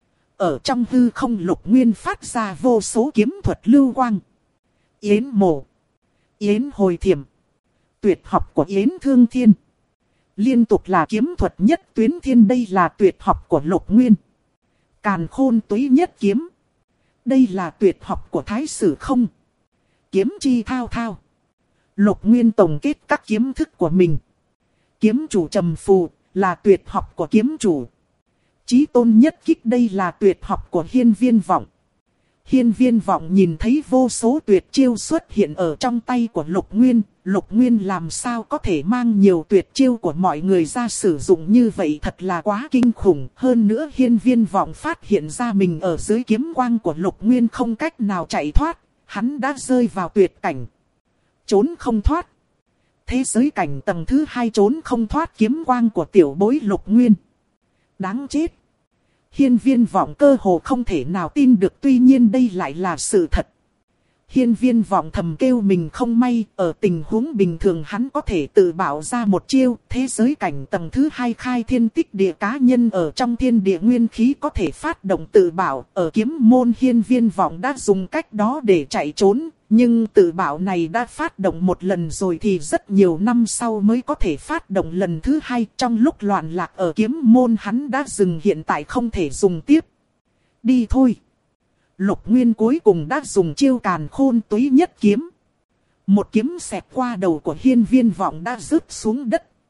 Ở trong hư không Lục Nguyên phát ra vô số kiếm thuật lưu quang. Yến mổ, Yến hồi thiểm, tuyệt học của Yến Thương Thiên. Liên tục là kiếm thuật nhất tuyến thiên, đây là tuyệt học của Lục Nguyên. Càn Khôn Túy Nhất Kiếm, đây là tuyệt học của Thái Sử không. Kiếm chi thao thao. Lục Nguyên tổng kết các kiếm thức của mình. Kiếm chủ trầm phù là tuyệt học của kiếm chủ. Chí Tôn Nhất Kích, đây là tuyệt học của Hiên Viên Vọng. Hiên Viên Vọng nhìn thấy vô số tuyệt chiêu xuất hiện ở trong tay của Lục Nguyên. Lục Nguyên làm sao có thể mang nhiều tuyệt chiêu của mọi người ra sử dụng như vậy, thật là quá kinh khủng. Hơn nữa Hiên Viên Vọng phát hiện ra mình ở dưới kiếm quang của Lục Nguyên không cách nào chạy thoát. Hắn đã rơi vào tuyệt cảnh. Trốn không thoát. Thế giới cảnh tầng thứ hai trốn không thoát kiếm quang của tiểu bối Lục Nguyên. Đáng chết. Hiên Viên Vọng cơ hồ không thể nào tin được, tuy nhiên đây lại là sự thật. Hiên Viên Vọng thầm kêu mình không may, ở tình huống bình thường hắn có thể tự bảo ra một chiêu. Thế giới cảnh tầng thứ hai khai thiên tích địa, cá nhân ở trong thiên địa nguyên khí có thể phát động tự bảo. Ở kiếm môn Hiên Viên Vọng đã dùng cách đó để chạy trốn. Nhưng tự bảo này đã phát động một lần rồi thì rất nhiều năm sau mới có thể phát động lần thứ hai. Trong lúc loạn lạc ở kiếm môn hắn đã dừng, hiện tại không thể dùng tiếp. Đi thôi. Lục Nguyên cuối cùng đã dùng chiêu Càn Khôn Túy Nhất Kiếm. Một kiếm xẹt qua đầu của Hiên Viên Vọng đã rớt xuống đất.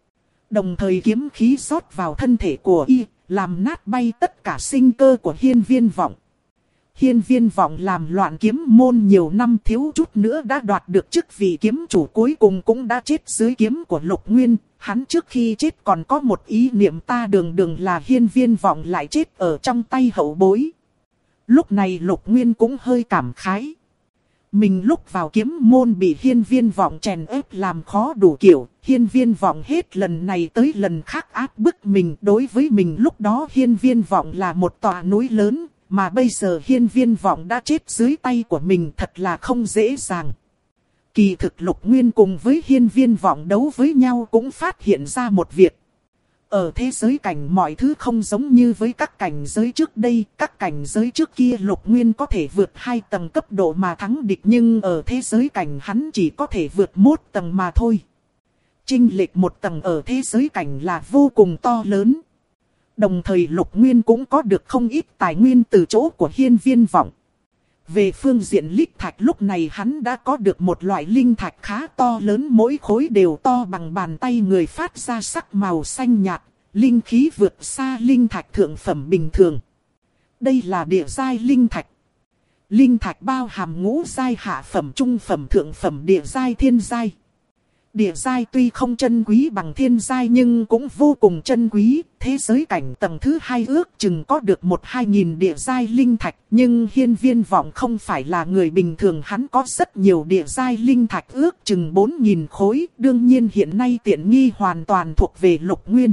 Đồng thời kiếm khí rót vào thân thể của y, làm nát bay tất cả sinh cơ của Hiên Viên Vọng. Hiên Viên Vọng làm loạn kiếm môn nhiều năm, thiếu chút nữa đã đoạt được chức vị kiếm chủ, cuối cùng cũng đã chết dưới kiếm của Lục Nguyên. Hắn trước khi chết còn có một ý niệm, ta đường đường là Hiên Viên Vọng lại chết ở trong tay hậu bối. Lúc này Lục Nguyên cũng hơi cảm khái. Mình lúc vào kiếm môn bị Hiên Viên Vọng chèn ép làm khó đủ kiểu. Hiên Viên Vọng hết lần này tới lần khác áp bức mình. Đối với mình lúc đó Hiên Viên Vọng là một tòa núi lớn. Mà bây giờ Hiên Viên Vọng đã chết dưới tay của mình, thật là không dễ dàng. Kỳ thực Lục Nguyên cùng với Hiên Viên Vọng đấu với nhau cũng phát hiện ra một việc. Ở thế giới cảnh mọi thứ không giống như với các cảnh giới trước đây. Các cảnh giới trước kia Lục Nguyên có thể vượt 2 tầng cấp độ mà thắng địch. Nhưng ở thế giới cảnh hắn chỉ có thể vượt 1 tầng mà thôi. Chênh lệch 1 tầng ở thế giới cảnh là vô cùng to lớn. Đồng thời Lục Nguyên cũng có được không ít tài nguyên từ chỗ của Hiên Viên Vọng. Về phương diện linh thạch, lúc này hắn đã có được một loại linh thạch khá to lớn, mỗi khối đều to bằng bàn tay người, phát ra sắc màu xanh nhạt, linh khí vượt xa linh thạch thượng phẩm bình thường. Đây là địa giai linh thạch. Linh thạch bao hàm ngũ giai, hạ phẩm, trung phẩm, thượng phẩm, địa giai, thiên giai. Địa giai tuy không chân quý bằng thiên giai nhưng cũng vô cùng chân quý. Thế giới cảnh tầng thứ 2 ước chừng có được 1-2 địa giai linh thạch. Nhưng Hiên Viên Vọng không phải là người bình thường, hắn có rất nhiều địa giai linh thạch, ước chừng 4.000 khối. Đương nhiên hiện nay tiện nghi hoàn toàn thuộc về Lục Nguyên.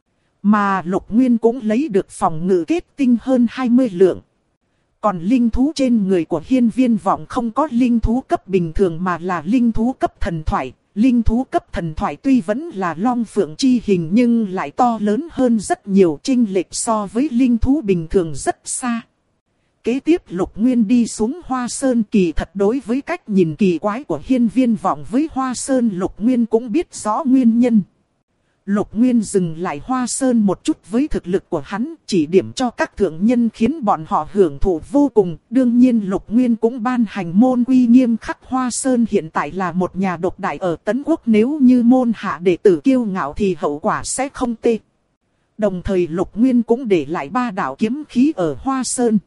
Mà Lục Nguyên cũng lấy được phòng ngự kết tinh hơn 20 lượng. Còn linh thú trên người của Hiên Viên Vọng không có linh thú cấp bình thường mà là linh thú cấp thần thoại. Linh thú cấp thần thoại tuy vẫn là long phượng chi hình nhưng lại to lớn hơn rất nhiều, chênh lệch so với linh thú bình thường rất xa. Kế tiếp Lục Nguyên đi xuống Hoa Sơn, kỳ thật đối với cách nhìn kỳ quái của Hiên Viên Vọng với Hoa Sơn, Lục Nguyên cũng biết rõ nguyên nhân. Lục Nguyên dừng lại Hoa Sơn một chút, với thực lực của hắn chỉ điểm cho các thượng nhân khiến bọn họ hưởng thụ vô cùng. Đương nhiên Lục Nguyên cũng ban hành môn quy nghiêm khắc. Hoa Sơn hiện tại là một nhà độc đại ở Tấn Quốc, nếu như môn hạ đệ tử kiêu ngạo thì hậu quả sẽ không tệ. Đồng thời Lục Nguyên cũng để lại 3 đạo kiếm khí ở Hoa Sơn.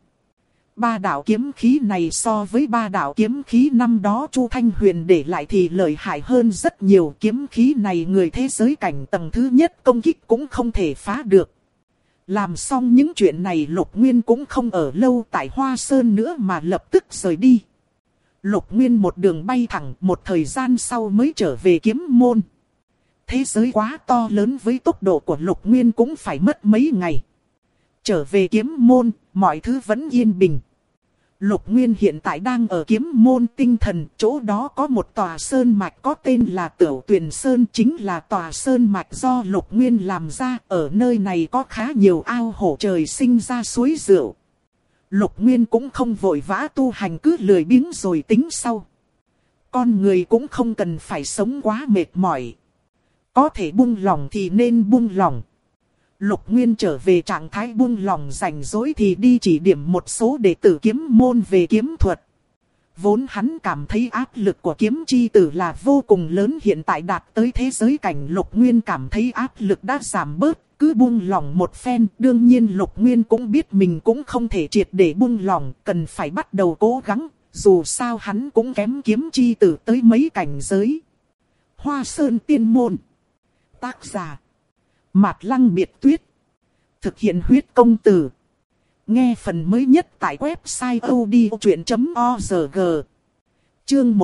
3 đạo kiếm khí này so với 3 đạo kiếm khí năm đó Chu Thanh Huyền để lại thì lợi hại hơn rất nhiều. Kiếm khí này người thế giới cảnh tầng thứ nhất công kích cũng không thể phá được. Làm xong những chuyện này Lục Nguyên cũng không ở lâu tại Hoa Sơn nữa mà lập tức rời đi. Lục Nguyên một đường bay thẳng, một thời gian sau mới trở về kiếm môn. Thế giới quá to lớn, với tốc độ của Lục Nguyên cũng phải mất mấy ngày. Trở về kiếm môn, mọi thứ vẫn yên bình. Lục Nguyên hiện tại đang ở kiếm môn tinh thần, chỗ đó có một tòa sơn mạch có tên là Tửu Tuyền Sơn, chính là tòa sơn mạch do Lục Nguyên làm ra. Ở nơi này có khá nhiều ao hồ trời sinh ra suối rượu. Lục Nguyên cũng không vội vã tu hành, cứ lười biếng rồi tính sau. Con người cũng không cần phải sống quá mệt mỏi. Có thể buông lòng thì nên buông lòng. Lục Nguyên trở về trạng thái buông lòng, rảnh rỗi thì đi chỉ điểm một số đệ tử kiếm môn về kiếm thuật. Vốn hắn cảm thấy áp lực của kiếm chi tử là vô cùng lớn, hiện tại đạt tới thế giới cảnh Lục Nguyên cảm thấy áp lực đã giảm bớt, cứ buông lòng một phen. Đương nhiên Lục Nguyên cũng biết mình cũng không thể triệt để buông lòng, cần phải bắt đầu cố gắng, dù sao hắn cũng kém kiếm chi tử tới mấy cảnh giới. Hoa Sơn Tiên Môn. Tác giả Mạt Lăng Biệt Tuyết. Thực hiện huyết công từ. Nghe phần mới nhất tại website odchuyện.org. Chương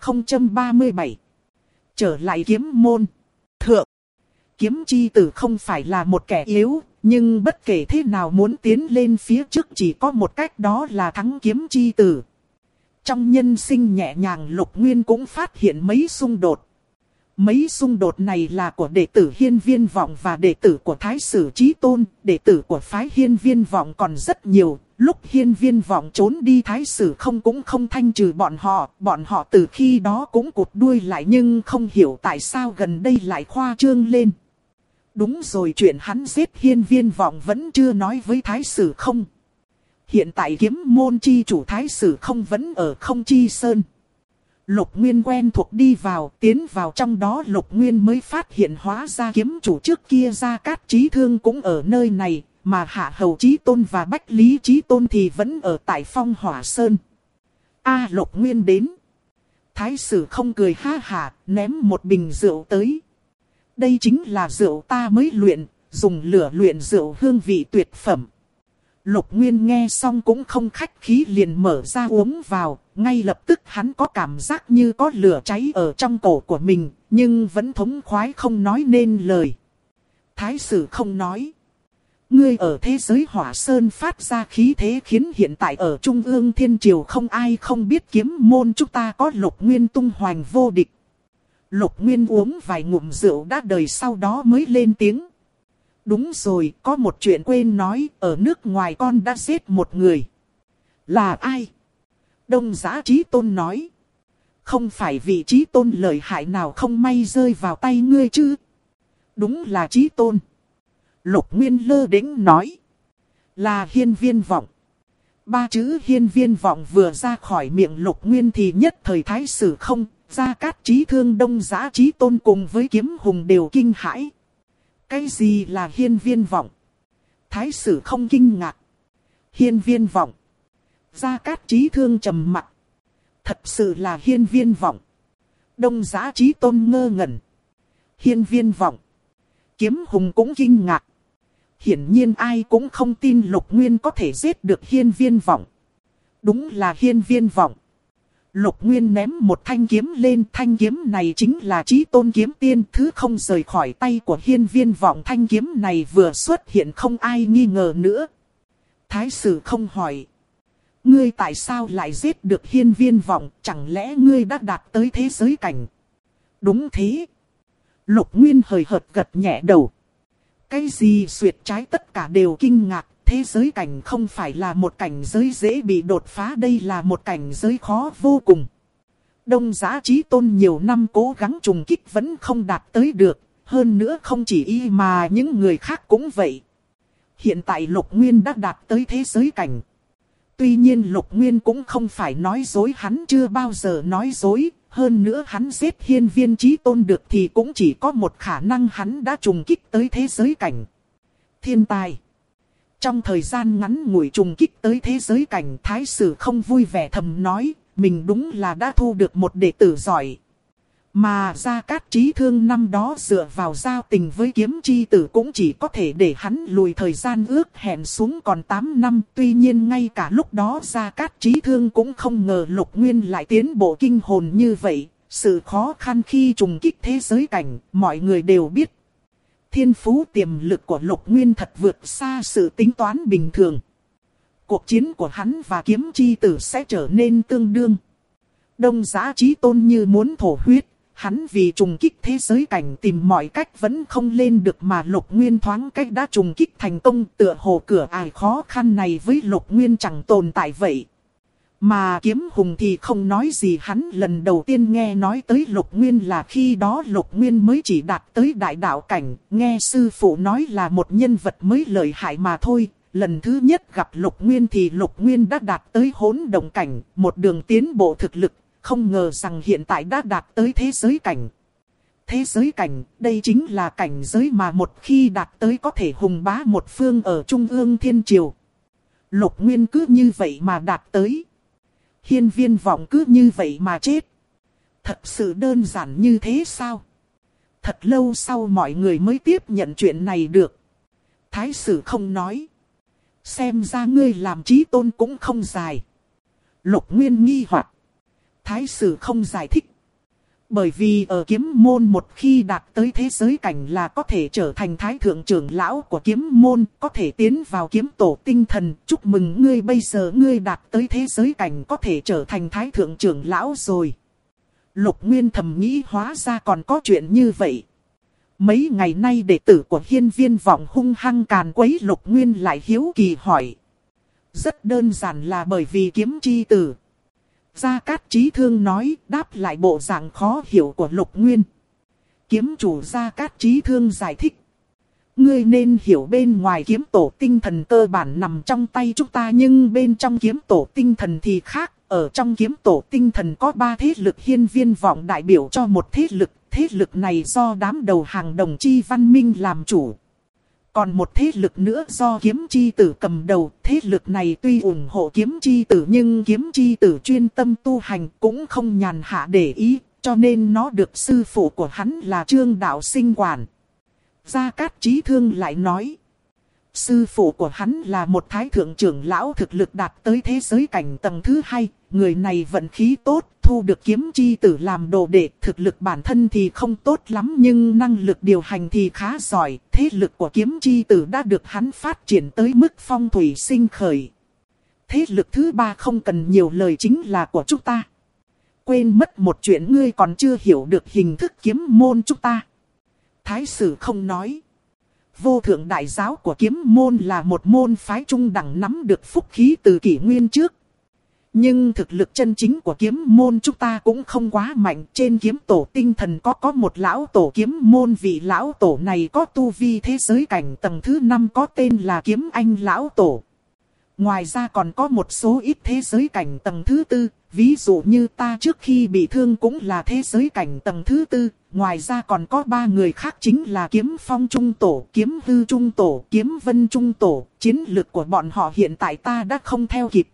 1037. Trở lại kiếm môn. Thượng. Kiếm chi tử không phải là một kẻ yếu, nhưng bất kể thế nào muốn tiến lên phía trước chỉ có một cách, đó là thắng kiếm chi tử. Trong nhân sinh nhẹ nhàng, Lục Nguyên cũng phát hiện mấy xung đột. Mấy xung đột này là của đệ tử Hiên Viên Vọng và đệ tử của Thái Sử Chí Tôn. Đệ tử của phái Hiên Viên Vọng còn rất nhiều. Lúc Hiên Viên Vọng trốn đi, Thái Sử không cũng không thanh trừ bọn họ. Bọn họ từ khi đó cũng cụt đuôi lại, nhưng không hiểu tại sao gần đây lại khoa trương lên. Đúng rồi, chuyện hắn giết Hiên Viên Vọng vẫn chưa nói với Thái Sử không. Hiện tại kiếm môn chi chủ Thái Sử không vẫn ở Không Chi Sơn. Lục Nguyên quen thuộc đi vào, tiến vào trong đó Lục Nguyên mới phát hiện hóa ra kiếm chủ trước kia Gia Cát Chí Thương cũng ở nơi này, mà Hạ Hầu Chí Tôn và Bách Lý Chí Tôn thì vẫn ở tại Phong Hỏa Sơn. Lục Nguyên đến. Thái sử không cười ha hả, ném một bình rượu tới. Đây chính là rượu ta mới luyện, dùng lửa luyện rượu hương vị tuyệt phẩm. Lục Nguyên nghe xong cũng không khách khí liền mở ra uống vào, ngay lập tức hắn có cảm giác như có lửa cháy ở trong cổ của mình, nhưng vẫn thống khoái không nói nên lời. Thái sử không nói. Ngươi ở thế giới Hỏa Sơn phát ra khí thế khiến hiện tại ở Trung ương Thiên Triều không ai không biết kiếm môn chúng ta có Lục Nguyên tung hoành vô địch. Lục Nguyên uống vài ngụm rượu đã đời sau đó mới lên tiếng. Đúng rồi, có một chuyện quên nói, ở nước ngoài con đã giết một người. Là ai? Đông Giá Chí Tôn nói. Không phải vị Chí Tôn lợi hại nào không may rơi vào tay ngươi chứ? Đúng là Chí Tôn. Lục Nguyên lơ đễnh nói. Là Hiên Viên Vọng. Ba chữ Hiên Viên Vọng vừa ra khỏi miệng Lục Nguyên thì nhất thời Thái sử không, Gia Cát Chí Thương, Đông Giá Chí Tôn cùng với Kiếm Hùng đều kinh hãi. Cái gì là Hiên Viên Vọng? Thái sử không kinh ngạc. Hiên Viên Vọng. Gia Cát Chí Thương trầm mặt. Thật sự là Hiên Viên Vọng. Đông Giá Chí Tôn ngơ ngẩn. Hiên Viên Vọng. Kiếm Hùng cũng kinh ngạc. Hiển nhiên ai cũng không tin Lục Nguyên có thể giết được Hiên Viên Vọng. Đúng là Hiên Viên Vọng. Lục Nguyên ném một thanh kiếm lên, thanh kiếm này chính là Chí Tôn kiếm tiên, thứ không rời khỏi tay của Hiên Viên Vọng. Thanh kiếm này vừa xuất hiện không ai nghi ngờ nữa. Thái sử không hỏi. Ngươi tại sao lại giết được Hiên Viên Vọng, chẳng lẽ ngươi đã đạt tới thế giới cảnh? Đúng thế. Lục Nguyên hời hợt gật nhẹ đầu. Cái gì xuyệt trái tất cả đều kinh ngạc. Thế giới cảnh không phải là một cảnh giới dễ bị đột phá, đây là một cảnh giới khó vô cùng. Đông Giá Chí Tôn nhiều năm cố gắng trùng kích vẫn không đạt tới được. Hơn nữa không chỉ y mà những người khác cũng vậy. Hiện tại Lục Nguyên đã đạt tới thế giới cảnh. Tuy nhiên Lục Nguyên cũng không phải nói dối, hắn chưa bao giờ nói dối. Hơn nữa hắn giết Hiên Viên Chí Tôn được thì cũng chỉ có một khả năng, hắn đã trùng kích tới thế giới cảnh. Thiên tài. Trong thời gian ngắn ngủi trùng kích tới thế giới cảnh, Thái sử không vui vẻ thầm nói, mình đúng là đã thu được một đệ tử giỏi. Mà Gia Cát Chí Thương năm đó dựa vào giao tình với Kiếm Chi Tử cũng chỉ có thể để hắn lùi thời gian ước hẹn xuống còn 8 năm. Tuy nhiên ngay cả lúc đó Gia Cát Chí Thương cũng không ngờ Lục Nguyên lại tiến bộ kinh hồn như vậy. Sự khó khăn khi trùng kích thế giới cảnh, mọi người đều biết. Thiên phú tiềm lực của Lục Nguyên thật vượt xa sự tính toán bình thường. Cuộc chiến của hắn và Kiếm Chi Tử sẽ trở nên tương đương. Đông Giá Chí Tôn như muốn thổ huyết. Hắn vì trùng kích thế giới cảnh tìm mọi cách vẫn không lên được, mà Lục Nguyên thoáng cách đã trùng kích thành công, tựa hồ cửa ải khó khăn này với Lục Nguyên chẳng tồn tại vậy. Mà Kiếm Hùng thì không nói gì, hắn lần đầu tiên nghe nói tới Lục Nguyên là khi đó Lục Nguyên mới chỉ đạt tới đại đạo cảnh, nghe sư phụ nói là một nhân vật mới lợi hại mà thôi. Lần thứ nhất gặp Lục Nguyên thì Lục Nguyên đã đạt tới hỗn động cảnh, một đường tiến bộ thực lực. Không ngờ rằng hiện tại đã đạt tới thế giới cảnh. Thế giới cảnh, đây chính là cảnh giới mà một khi đạt tới có thể hùng bá một phương ở Trung ương Thiên Triều. Lục Nguyên cứ như vậy mà đạt tới. Hiên Viên Vọng cứ như vậy mà chết. Thật sự đơn giản như thế sao? Thật lâu sau mọi người mới tiếp nhận chuyện này được. Thái sử không nói. Xem ra ngươi làm Chí Tôn cũng không dài. Lục Nguyên nghi hoặc. Thái sử không giải thích. Bởi vì ở kiếm môn một khi đạt tới thế giới cảnh là có thể trở thành thái thượng trưởng lão của kiếm môn, có thể tiến vào kiếm tổ tinh thần. Chúc mừng ngươi, bây giờ ngươi đạt tới thế giới cảnh có thể trở thành thái thượng trưởng lão rồi. Lục Nguyên thầm nghĩ hóa ra còn có chuyện như vậy. Mấy ngày nay đệ tử của Hiên Viên Vọng hung hăng càn quấy, Lục Nguyên lại hiếu kỳ hỏi. Rất đơn giản là bởi vì Kiếm Chi Tử. Gia Cát Chí Thương nói, đáp lại bộ dạng khó hiểu của Lục Nguyên. Kiếm chủ Gia Cát Chí Thương giải thích. Ngươi nên hiểu, bên ngoài kiếm tổ tinh thần cơ bản nằm trong tay chúng ta, nhưng bên trong kiếm tổ tinh thần thì khác. ở trong kiếm tổ tinh thần có 3 thế lực hiên viên vọng đại biểu cho một thế lực này do đám đầu hàng đồng chi văn minh làm chủ. Còn một thế lực nữa do kiếm chi tử cầm đầu, thế lực này tuy ủng hộ kiếm chi tử nhưng kiếm chi tử chuyên tâm tu hành cũng không nhàn hạ để ý, cho nên nó được sư phụ của hắn là Trương Đạo Sinh quản. Gia Cát Chí Thương lại nói, sư phụ của hắn là một thái thượng trưởng lão thực lực đạt tới thế giới cảnh tầng thứ 2, người này vận khí tốt, thu được kiếm chi tử làm đồ đệ, thực lực bản thân thì không tốt lắm nhưng năng lực điều hành thì khá giỏi, thế lực của kiếm chi tử đã được hắn phát triển tới mức phong thủy sinh khởi. Thế lực thứ 3 không cần nhiều lời chính là của chúng ta. Quên mất một chuyện, ngươi còn chưa hiểu được hình thức kiếm môn chúng ta. Thái sử không nói. Vô thượng đại giáo của kiếm môn là một môn phái trung đẳng nắm được phúc khí từ kỷ nguyên trước. Nhưng thực lực chân chính của kiếm môn chúng ta cũng không quá mạnh. Trên kiếm tổ tinh thần có một lão tổ kiếm môn, vị lão tổ này có tu vi thế giới cảnh tầng thứ 5 có tên là kiếm anh lão tổ. Ngoài ra còn có một số ít thế giới cảnh tầng thứ 4, ví dụ như ta trước khi bị thương cũng là thế giới cảnh tầng thứ 4. Ngoài ra còn có 3 người khác chính là kiếm phong trung tổ, kiếm hư trung tổ, kiếm vân trung tổ. Chiến lực của bọn họ hiện tại ta đã không theo kịp.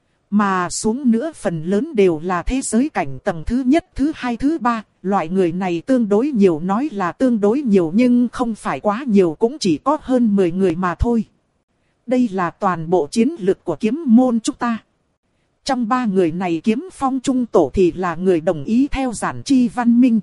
Mà xuống nữa phần lớn đều là thế giới cảnh tầng thứ nhất, thứ 2, thứ 3. Loại người này tương đối nhiều, nói là tương đối nhiều nhưng không phải quá nhiều, cũng chỉ có hơn 10 người mà thôi. Đây là toàn bộ chiến lực của kiếm môn chúng ta. Trong 3 người này kiếm phong trung tổ thì là người đồng ý theo giản chi văn minh.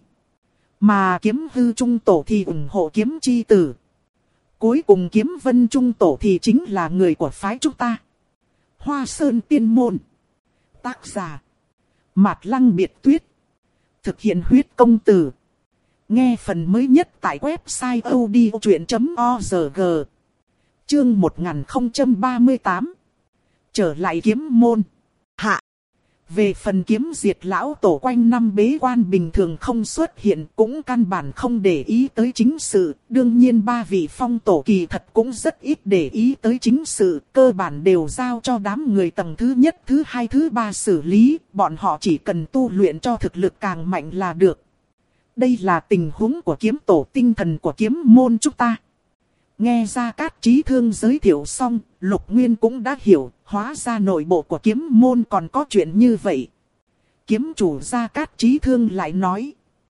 Mà kiếm hư trung tổ thì ủng hộ kiếm chi tử. Cuối cùng kiếm vân trung tổ thì chính là người của phái chúng ta. Hoa Sơn Tiên Môn. Tác giả Mạt Lăng Biệt Tuyết. Thực hiện huyết công từ. Nghe phần mới nhất tại website odchuyện.org. Chương 1038. Trở lại kiếm môn. Hạ. Về phần kiếm diệt lão tổ quanh năm bế quan bình thường không xuất hiện, cũng căn bản không để ý tới chính sự. Đương nhiên 3 vị phong tổ kỳ thật cũng rất ít để ý tới chính sự, cơ bản đều giao cho đám người tầng thứ nhất, thứ 2, thứ 3 xử lý, bọn họ chỉ cần tu luyện cho thực lực càng mạnh là được. Đây là tình huống của kiếm tổ tinh thần của kiếm môn chúng ta. Nghe Gia Cát Chí Thương giới thiệu xong, Lục Nguyên cũng đã hiểu, hóa ra nội bộ của kiếm môn còn có chuyện như vậy. Kiếm chủ Gia Cát Chí Thương lại nói,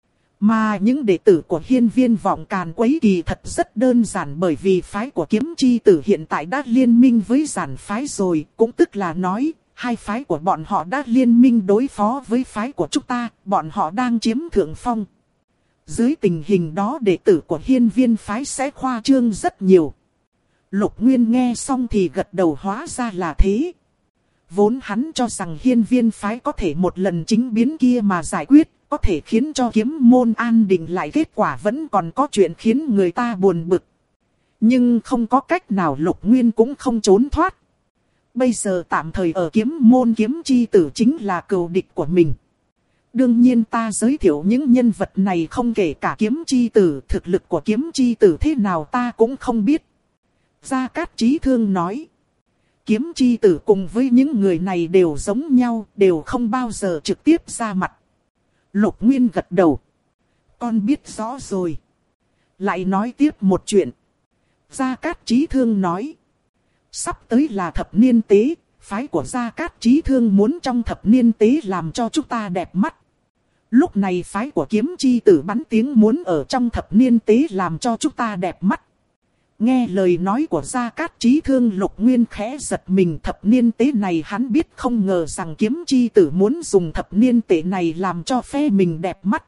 mà những đệ tử của hiên viên vọng càn quấy kỳ thật rất đơn giản, bởi vì phái của kiếm chi tử hiện tại đã liên minh với giản phái rồi, cũng tức là nói, 2 phái của bọn họ đã liên minh đối phó với phái của chúng ta, bọn họ đang chiếm thượng phong. Dưới tình hình đó đệ tử của hiên viên phái sẽ khoa trương rất nhiều. Lục Nguyên nghe xong thì gật đầu, hóa ra là thế. Vốn hắn cho rằng hiên viên phái có thể một lần chính biến kia mà giải quyết, có thể khiến cho kiếm môn an định lại, kết quả vẫn còn có chuyện khiến người ta buồn bực. Nhưng không có cách nào, Lục Nguyên cũng không trốn thoát. Bây giờ tạm thời ở kiếm môn kiếm chi tử chính là cừu địch của mình. Đương nhiên ta giới thiệu những nhân vật này không kể cả kiếm chi tử, thực lực của kiếm chi tử thế nào ta cũng không biết. Gia Cát Chí Thương nói, kiếm chi tử cùng với những người này đều giống nhau, đều không bao giờ trực tiếp ra mặt. Lục Nguyên gật đầu. Con biết rõ rồi. Lại nói tiếp một chuyện. Gia Cát Chí Thương nói, sắp tới là thập niên tế, phái của Gia Cát Chí Thương muốn trong thập niên tế làm cho chúng ta đẹp mắt. Lúc này phái của kiếm chi tử bắn tiếng muốn ở trong thập niên tế làm cho chúng ta đẹp mắt. Nghe lời nói của Gia Cát Chí Thương, Lục Nguyên khẽ giật mình. Thập niên tế này hắn biết, không ngờ rằng kiếm chi tử muốn dùng thập niên tế này làm cho phe mình đẹp mắt.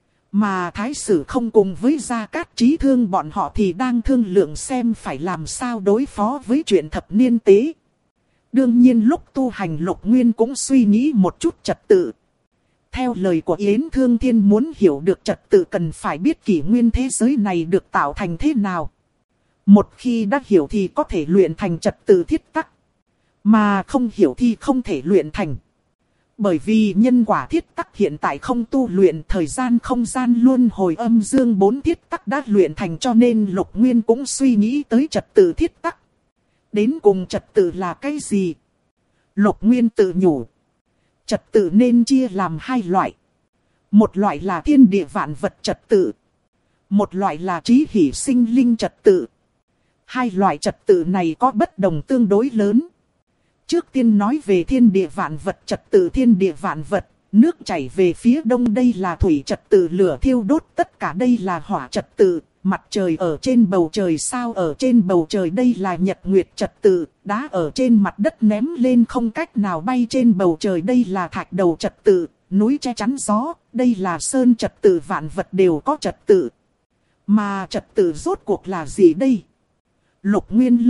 Mà thái sử không cùng với Gia Cát Chí Thương bọn họ thì đang thương lượng xem phải làm sao đối phó với chuyện thập niên tế. Đương nhiên lúc tu hành Lục Nguyên cũng suy nghĩ một chút trật tự. Theo lời của Yến Thương Thiên, muốn hiểu được trật tự cần phải biết kỷ nguyên thế giới này được tạo thành thế nào. Một khi đã hiểu thì có thể luyện thành trật tự thiết tắc. Mà không hiểu thì không thể luyện thành. Bởi vì nhân quả thiết tắc hiện tại không tu luyện, thời gian không gian luân hồi âm dương 4 thiết tắc đã luyện thành, cho nên Lục Nguyên cũng suy nghĩ tới trật tự thiết tắc. Đến cùng trật tự là cái gì? Lục Nguyên tự nhủ. Trật tự nên chia làm hai loại. Một loại là thiên địa vạn vật trật tự. Một loại là trí hỷ sinh linh trật tự. Hai loại trật tự này có bất đồng tương đối lớn. Trước tiên nói về thiên địa vạn vật trật tự. Thiên địa vạn vật, nước chảy về phía đông đây là thủy trật tự, lửa thiêu đốt tất cả đây là hỏa trật tự. Mặt trời ở trên bầu trời, sao ở trên bầu trời đây là nhật nguyệt trật tự. Đá ở trên mặt đất ném lên không cách nào bay trên bầu trời đây là thạch đầu trật tự. Núi che chắn gió, đây là sơn trật tự. Vạn vật đều có trật tự. Mà trật tự rốt cuộc là gì đây? Lục Nguyên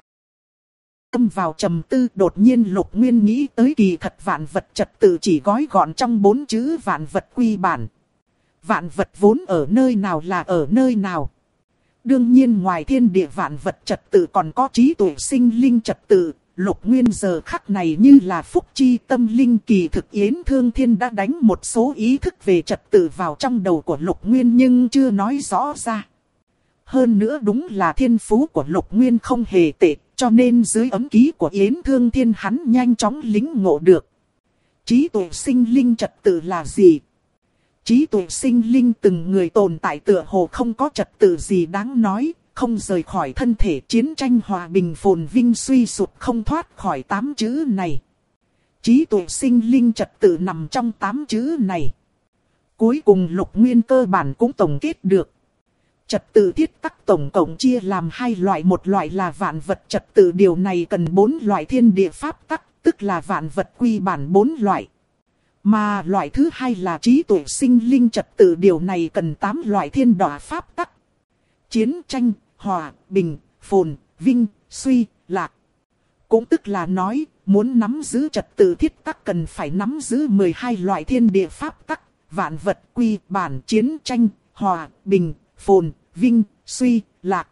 lâm vào trầm tư, đột nhiên Lục Nguyên nghĩ tới kỳ thật vạn vật trật tự chỉ gói gọn trong 4 chữ vạn vật quy bản. Vạn vật vốn ở nơi nào là ở nơi nào? Đương nhiên ngoài thiên địa vạn vật trật tự còn có trí tuệ sinh linh trật tự. Lục Nguyên giờ khắc này như là phúc chi tâm linh, kỳ thực Yến Thương Thiên đã đánh một số ý thức về trật tự vào trong đầu của Lục Nguyên nhưng chưa nói rõ ra. Hơn nữa đúng là thiên phú của Lục Nguyên không hề tệ, cho nên dưới ấm ký của Yến Thương Thiên hắn nhanh chóng lĩnh ngộ được. Trí tuệ sinh linh trật tự là gì? Trí tuệ sinh linh từng người tồn tại tựa hồ không có trật tự gì đáng nói, không rời khỏi thân thể, chiến tranh hòa bình phồn vinh suy sụp không thoát khỏi 8 chữ này. Trí tuệ sinh linh trật tự nằm trong 8 chữ này. Cuối cùng Lục Nguyên cơ bản cũng tổng kết được. Trật tự thiết tắc tổng cộng chia làm hai loại. Một loại là vạn vật trật tự, điều này cần 4 loại thiên địa pháp tắc, tức là vạn vật quy bản 4 loại. Mà loại thứ hai là trí tuệ sinh linh trật tự, điều này cần 8 loại thiên đọa pháp tắc. Chiến tranh, hòa, bình, phồn, vinh, suy, lạc. Cũng tức là nói, muốn nắm giữ trật tự thiết tắc cần phải nắm giữ 12 loại thiên địa pháp tắc, vạn vật quy bản, chiến tranh, hòa, bình, phồn, vinh, suy, lạc.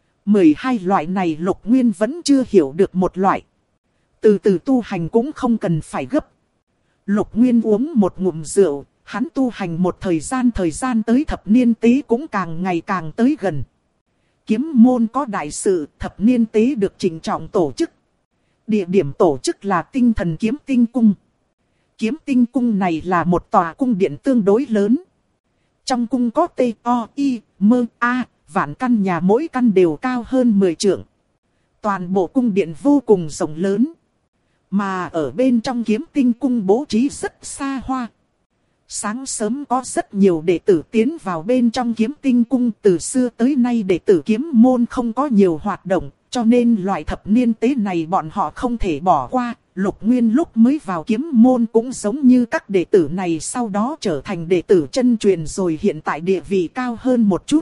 12 loại này Lục Nguyên vẫn chưa hiểu được một loại. Từ từ tu hành cũng không cần phải gấp. Lục Nguyên uống một ngụm rượu, hắn tu hành một thời gian tới thập niên tế cũng càng ngày càng tới gần. Kiếm môn có đại sự, thập niên tế được chỉnh trọng tổ chức. Địa điểm tổ chức là Tinh Thần Kiếm Tinh Cung. Kiếm Tinh Cung này là một tòa cung điện tương đối lớn. Trong cung có T-O-I-M-A, vạn căn nhà mỗi căn đều cao hơn 10 trượng. Toàn bộ cung điện vô cùng rộng lớn. Mà ở bên trong Kiếm Tinh Cung bố trí rất xa hoa. Sáng sớm có rất nhiều đệ tử tiến vào bên trong Kiếm Tinh Cung. Từ xưa tới nay đệ tử kiếm môn không có nhiều hoạt động, cho nên loại thập niên tế này bọn họ không thể bỏ qua. Lục Nguyên lúc mới vào kiếm môn cũng giống như các đệ tử này, sau đó trở thành đệ tử chân truyền rồi hiện tại địa vị cao hơn một chút.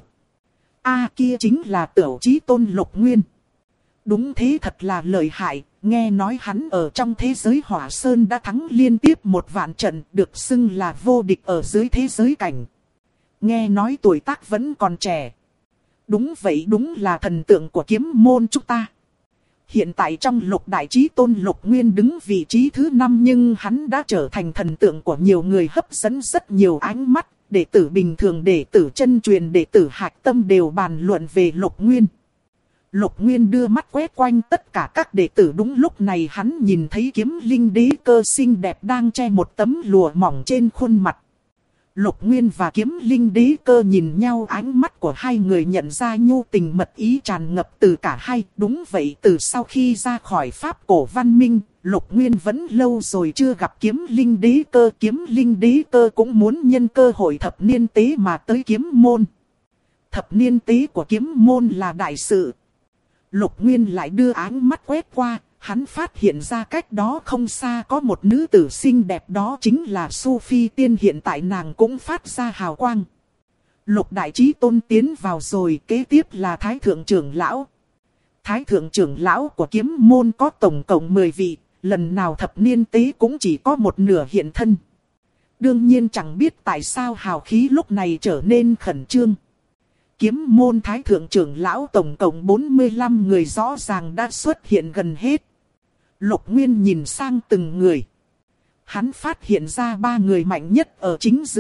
Kia chính là Tửu Chí Tôn Lục Nguyên. Đúng thế, thật là lợi hại. Nghe nói hắn ở trong thế giới Hỏa Sơn đã thắng liên tiếp 1 vạn trận, được xưng là vô địch ở dưới thế giới cảnh. Nghe nói tuổi tác vẫn còn trẻ. Đúng vậy, đúng là thần tượng của kiếm môn chúng ta. Hiện tại trong Lục Đại Chí Tôn Lục Nguyên đứng vị trí thứ 5, nhưng hắn đã trở thành thần tượng của nhiều người, hấp dẫn rất nhiều ánh mắt. Đệ tử bình thường, đệ tử chân truyền, đệ tử hạch tâm đều bàn luận về Lục Nguyên. Lục Nguyên đưa mắt quét quanh tất cả các đệ tử, đúng lúc này hắn nhìn thấy Kiếm Linh Đế Cơ xinh đẹp đang che một tấm lụa mỏng trên khuôn mặt. Lục Nguyên và Kiếm Linh Đế Cơ nhìn nhau, ánh mắt của hai người nhận ra nhu tình mật ý tràn ngập từ cả hai. Đúng vậy, từ sau khi ra khỏi Pháp cổ văn minh, Lục Nguyên vẫn lâu rồi chưa gặp Kiếm Linh Đế Cơ. Kiếm Linh Đế Cơ cũng muốn nhân cơ hội thập niên tế mà tới kiếm môn. Thập niên tế của kiếm môn là đại sự. Lục Nguyên lại đưa ánh mắt quét qua, hắn phát hiện ra cách đó không xa có một nữ tử xinh đẹp, đó chính là Su Phi Tiên, hiện tại nàng cũng phát ra hào quang. Lục Đại Chí Tôn tiến vào rồi, kế tiếp là Thái Thượng Trưởng Lão. Thái Thượng Trưởng Lão của kiếm môn có tổng cộng 10 vị, lần nào thập niên tế cũng chỉ có một nửa hiện thân. Đương nhiên chẳng biết tại sao hào khí lúc này trở nên khẩn trương. Kiếm môn Thái Thượng Trưởng Lão tổng cộng 45 người rõ ràng đã xuất hiện gần hết. Lục Nguyên nhìn sang từng người. Hắn phát hiện ra 3 người mạnh nhất ở chính giữa,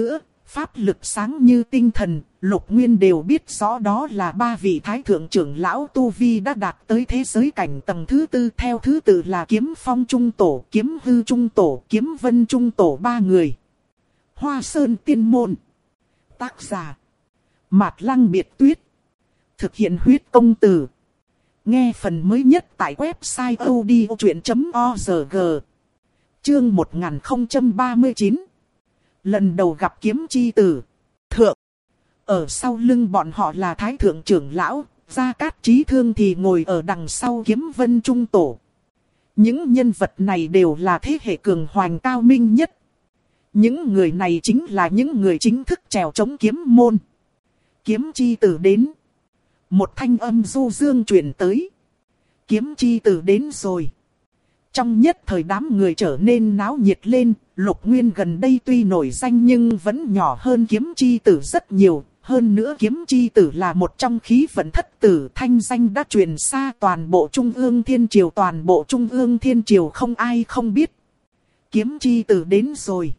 Pháp lực sáng như tinh thần, Lục Nguyên đều biết rõ đó là ba vị thái thượng trưởng lão Tu Vi đã đạt tới thế giới cảnh tầng thứ tư, theo thứ tự là Kiếm Phong Trung Tổ, Kiếm Hư Trung Tổ, Kiếm Vân Trung Tổ ba người. Hoa Sơn Tiên Môn. Tác giả Mạt Lăng Biệt Tuyết. Thực hiện huyết công từ. Nghe phần mới nhất tại website odchuyện.org. Chương 1039. Lần đầu gặp Kiếm Chi Tử. Thượng. Ở sau lưng bọn họ là Thái Thượng trưởng lão, Gia Cát Chí Thương thì ngồi ở đằng sau Kiếm Vân Trung Tổ. Những nhân vật này đều là thế hệ cường hoành cao minh nhất. Những người này chính là những người chính thức trèo chống kiếm môn. Kiếm Chi Tử đến. Một thanh âm du dương truyền tới. Kiếm Chi Tử đến rồi. Trong nhất thời đám người trở nên náo nhiệt lên. Lục Nguyên gần đây tuy nổi danh nhưng vẫn nhỏ hơn Kiếm Chi Tử rất nhiều. Hơn nữa Kiếm Chi Tử là một trong khí vận thất tử, thanh danh đã truyền xa toàn bộ Trung ương Thiên Triều. Toàn bộ Trung ương Thiên Triều không ai không biết. Kiếm Chi Tử đến rồi.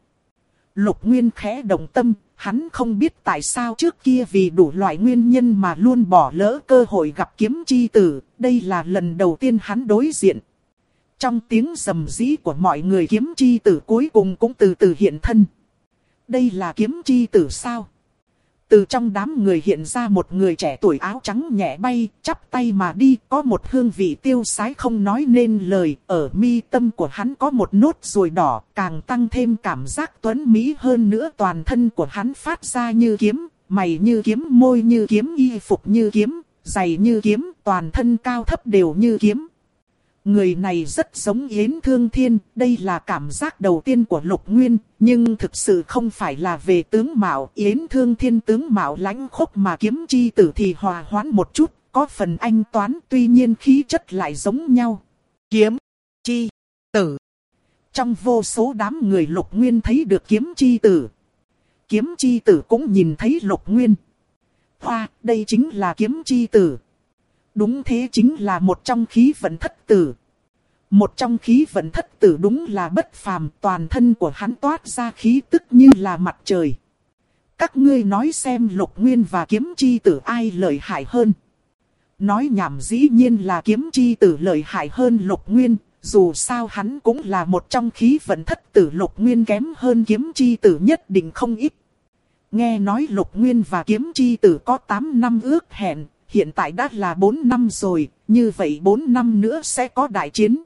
Lục Nguyên khẽ động tâm, hắn không biết tại sao trước kia vì đủ loại nguyên nhân mà luôn bỏ lỡ cơ hội gặp Kiếm Chi Tử. Đây là lần đầu tiên hắn đối diện. Trong tiếng rầm rĩ của mọi người, Kiếm Chi Tử cuối cùng cũng từ từ hiện thân. Đây là Kiếm Chi Tử sao? Từ trong đám người hiện ra một người trẻ tuổi áo trắng nhẹ bay, chắp tay mà đi, có một hương vị tiêu sái không nói nên lời. Ở mi tâm của hắn có một nốt ruồi đỏ, càng tăng thêm cảm giác tuấn mỹ hơn nữa. Toàn thân của hắn phát ra như kiếm, mày như kiếm, môi như kiếm, y phục như kiếm, giày như kiếm, toàn thân cao thấp đều như kiếm. Người này rất giống Yến Thương Thiên, đây là cảm giác đầu tiên của Lục Nguyên, nhưng thực sự không phải là về tướng mạo. Yến Thương Thiên tướng mạo lãnh khốc mà Kiếm Chi Tử thì hòa hoãn một chút, có phần anh toán, tuy nhiên khí chất lại giống nhau. Kiếm Chi Tử. Trong vô số đám người, Lục Nguyên thấy được Kiếm Chi Tử. Kiếm Chi Tử cũng nhìn thấy Lục Nguyên. Hoa, đây chính là Kiếm Chi Tử. Đúng thế, chính là một trong khí vận thất tử. Một trong khí vận thất tử đúng là bất phàm, toàn thân của hắn toát ra khí tức như là mặt trời. Các ngươi nói xem Lục Nguyên và Kiếm Chi Tử ai lợi hại hơn? Nói nhảm, dĩ nhiên là Kiếm Chi Tử lợi hại hơn Lục Nguyên, dù sao hắn cũng là một trong khí vận thất tử. Lục Nguyên kém hơn Kiếm Chi Tử nhất định không ít. Nghe nói Lục Nguyên và Kiếm Chi Tử có 8 năm ước hẹn. Hiện tại đã là 4 năm rồi, như vậy 4 năm nữa sẽ có đại chiến.